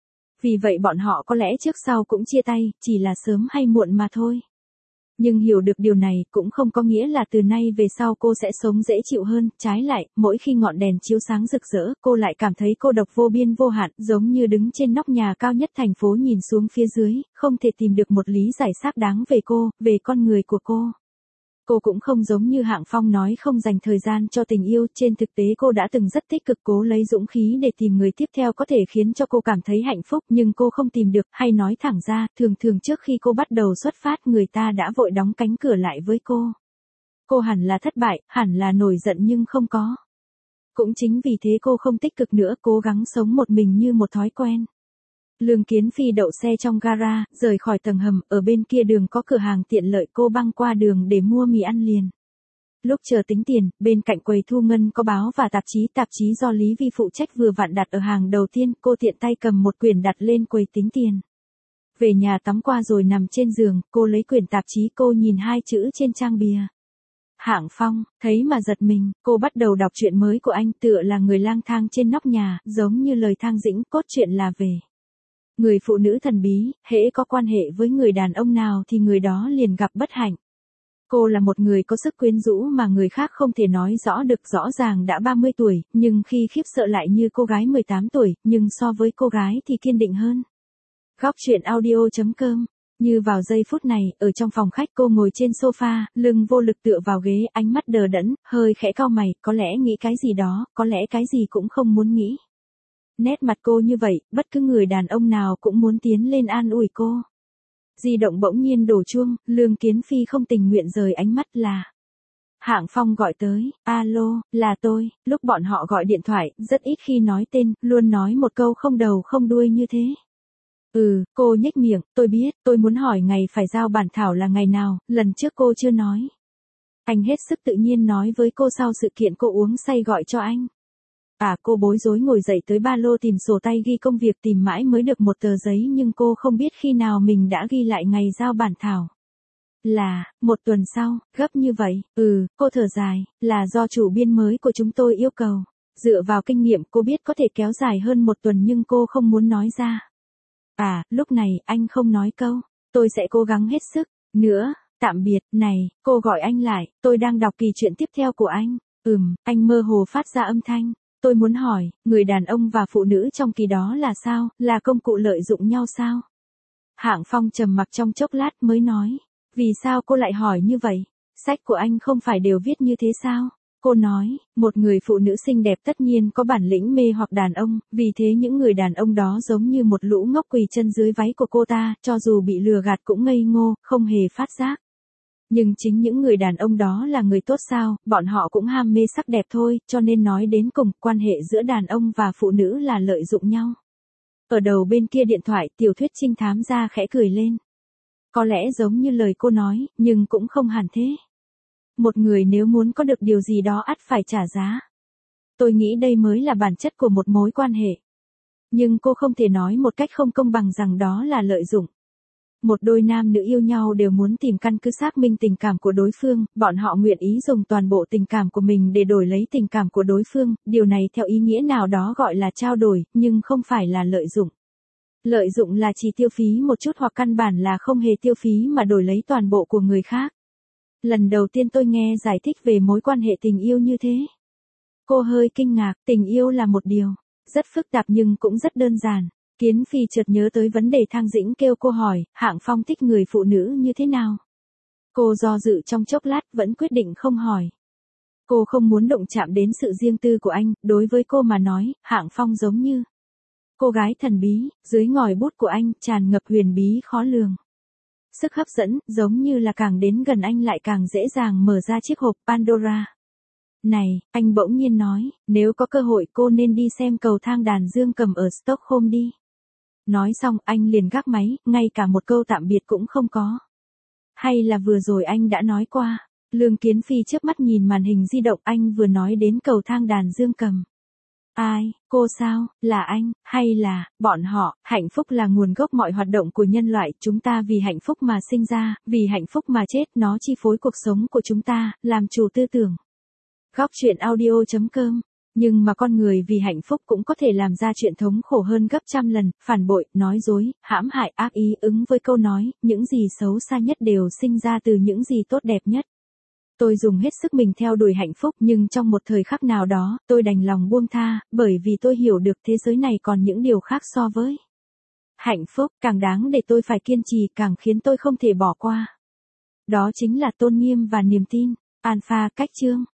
Vì vậy bọn họ có lẽ trước sau cũng chia tay, chỉ là sớm hay muộn mà thôi. Nhưng hiểu được điều này cũng không có nghĩa là từ nay về sau cô sẽ sống dễ chịu hơn, trái lại, mỗi khi ngọn đèn chiếu sáng rực rỡ, cô lại cảm thấy cô độc vô biên vô hạn, giống như đứng trên nóc nhà cao nhất thành phố nhìn xuống phía dưới, không thể tìm được một lý giải xác đáng về cô, về con người của cô. Cô cũng không giống như Hạng Phong nói không dành thời gian cho tình yêu, trên thực tế cô đã từng rất tích cực cố lấy dũng khí để tìm người tiếp theo có thể khiến cho cô cảm thấy hạnh phúc, nhưng cô không tìm được, hay nói thẳng ra, thường trước khi cô bắt đầu xuất phát người ta đã vội đóng cánh cửa lại với cô. Cô hẳn là thất bại, hẳn là nổi giận nhưng không có. Cũng chính vì thế cô không tích cực nữa, cố gắng sống một mình như một thói quen. Lương Kiến Phi đậu xe trong gara, rời khỏi tầng hầm, ở bên kia đường có cửa hàng tiện lợi, cô băng qua đường để mua mì ăn liền. Lúc chờ tính tiền, bên cạnh quầy thu ngân có báo và tạp chí do Lý Vi phụ trách vừa vặn đặt ở hàng đầu tiên, cô tiện tay cầm một quyển đặt lên quầy tính tiền. Về nhà tắm qua rồi nằm trên giường, cô lấy quyển tạp chí, cô nhìn hai chữ trên trang bìa. Hạng Phong, thấy mà giật mình, cô bắt đầu đọc truyện mới của anh, tựa là người lang thang trên nóc nhà, giống như lời Thang Dĩnh, cốt truyện là về người phụ nữ thần bí, hễ có quan hệ với người đàn ông nào thì người đó liền gặp bất hạnh. Cô là một người có sức quyến rũ mà người khác không thể nói rõ được, rõ ràng đã 30 tuổi, nhưng khi khiếp sợ lại như cô gái 18 tuổi, nhưng so với cô gái thì kiên định hơn. Góc truyện audio.com. Như vào giây phút này, ở trong phòng khách cô ngồi trên sofa, lưng vô lực tựa vào ghế, ánh mắt đờ đẫn, hơi khẽ cau mày, có lẽ nghĩ cái gì đó, có lẽ cái gì cũng không muốn nghĩ. Nét mặt cô như vậy, bất cứ người đàn ông nào cũng muốn tiến lên an ủi cô. Di động bỗng nhiên đổ chuông, Lương Kiến Phi không tình nguyện rời ánh mắt là. Hạng Phong gọi tới, alo, là tôi, lúc bọn họ gọi điện thoại, rất ít khi nói tên, luôn nói một câu không đầu không đuôi như thế. Cô nhếch miệng, tôi biết, tôi muốn hỏi ngày phải giao bản thảo là ngày nào, lần trước cô chưa nói. Anh hết sức tự nhiên nói với cô sau sự kiện cô uống say gọi cho anh. Cô bối rối ngồi dậy tới ba lô tìm sổ tay ghi công việc, tìm mãi mới được một tờ giấy, nhưng cô không biết khi nào mình đã ghi lại ngày giao bản thảo. Là, 1 tuần sau, gấp như vậy. Cô thở dài, là do chủ biên mới của chúng tôi yêu cầu. Dựa vào kinh nghiệm cô biết có thể kéo dài hơn 1 tuần nhưng cô không muốn nói ra. Lúc này anh không nói câu, tôi sẽ cố gắng hết sức. Nữa, tạm biệt, này, cô gọi anh lại, tôi đang đọc kỳ truyện tiếp theo của anh. Anh mơ hồ phát ra âm thanh. Tôi muốn hỏi, người đàn ông và phụ nữ trong kỳ đó là sao, là công cụ lợi dụng nhau sao? Hạng Phong trầm mặc trong chốc lát mới nói. Vì sao cô lại hỏi như vậy? Sách của anh không phải đều viết như thế sao? Cô nói, một người phụ nữ xinh đẹp tất nhiên có bản lĩnh mê hoặc đàn ông, vì thế những người đàn ông đó giống như một lũ ngốc quỳ chân dưới váy của cô ta, cho dù bị lừa gạt cũng ngây ngô, không hề phát giác. Nhưng chính những người đàn ông đó là người tốt sao, bọn họ cũng ham mê sắc đẹp thôi, cho nên nói đến cùng, quan hệ giữa đàn ông và phụ nữ là lợi dụng nhau. Ở đầu bên kia điện thoại, tiểu thuyết trinh thám gia khẽ cười lên. Có lẽ giống như lời cô nói, nhưng cũng không hẳn thế. Một người nếu muốn có được điều gì đó ắt phải trả giá. Tôi nghĩ đây mới là bản chất của một mối quan hệ. Nhưng cô không thể nói một cách không công bằng rằng đó là lợi dụng. Một đôi nam nữ yêu nhau đều muốn tìm căn cứ xác minh tình cảm của đối phương, bọn họ nguyện ý dùng toàn bộ tình cảm của mình để đổi lấy tình cảm của đối phương, điều này theo ý nghĩa nào đó gọi là trao đổi, nhưng không phải là lợi dụng. Lợi dụng là chỉ tiêu phí một chút hoặc căn bản là không hề tiêu phí mà đổi lấy toàn bộ của người khác. Lần đầu tiên tôi nghe giải thích về mối quan hệ tình yêu như thế. Cô hơi kinh ngạc, tình yêu là một điều rất phức tạp nhưng cũng rất đơn giản. Kiến Phi chợt nhớ tới vấn đề Thang Dĩnh kêu cô hỏi, Hạng Phong thích người phụ nữ như thế nào? Cô do dự trong chốc lát vẫn quyết định không hỏi. Cô không muốn động chạm đến sự riêng tư của anh, đối với cô mà nói, Hạng Phong giống như cô gái thần bí, dưới ngòi bút của anh tràn ngập huyền bí khó lường. Sức hấp dẫn, giống như là càng đến gần anh lại càng dễ dàng mở ra chiếc hộp Pandora. Này, anh bỗng nhiên nói, nếu có cơ hội cô nên đi xem cầu thang đàn dương cầm ở Stockholm đi. Nói xong anh liền gác máy, ngay cả một câu tạm biệt cũng không có. Hay là vừa rồi anh đã nói qua? Lương Kiến Phi chớp mắt nhìn màn hình di động, anh vừa nói đến cầu thang đàn dương cầm. Ai, cô sao, là anh, hay là, bọn họ, hạnh phúc là nguồn gốc mọi hoạt động của nhân loại, chúng ta vì hạnh phúc mà sinh ra, vì hạnh phúc mà chết, nó chi phối cuộc sống của chúng ta, làm chủ tư tưởng. Góc truyện audio.com. Nhưng mà con người vì hạnh phúc cũng có thể làm ra chuyện thống khổ hơn gấp trăm lần, phản bội, nói dối, hãm hại, ác ý, ứng với câu nói, những gì xấu xa nhất đều sinh ra từ những gì tốt đẹp nhất. Tôi dùng hết sức mình theo đuổi hạnh phúc nhưng trong một thời khắc nào đó, tôi đành lòng buông tha, bởi vì tôi hiểu được thế giới này còn những điều khác so với hạnh phúc, càng đáng để tôi phải kiên trì, càng khiến tôi không thể bỏ qua. Đó chính là tôn nghiêm và niềm tin. Alpha cách chương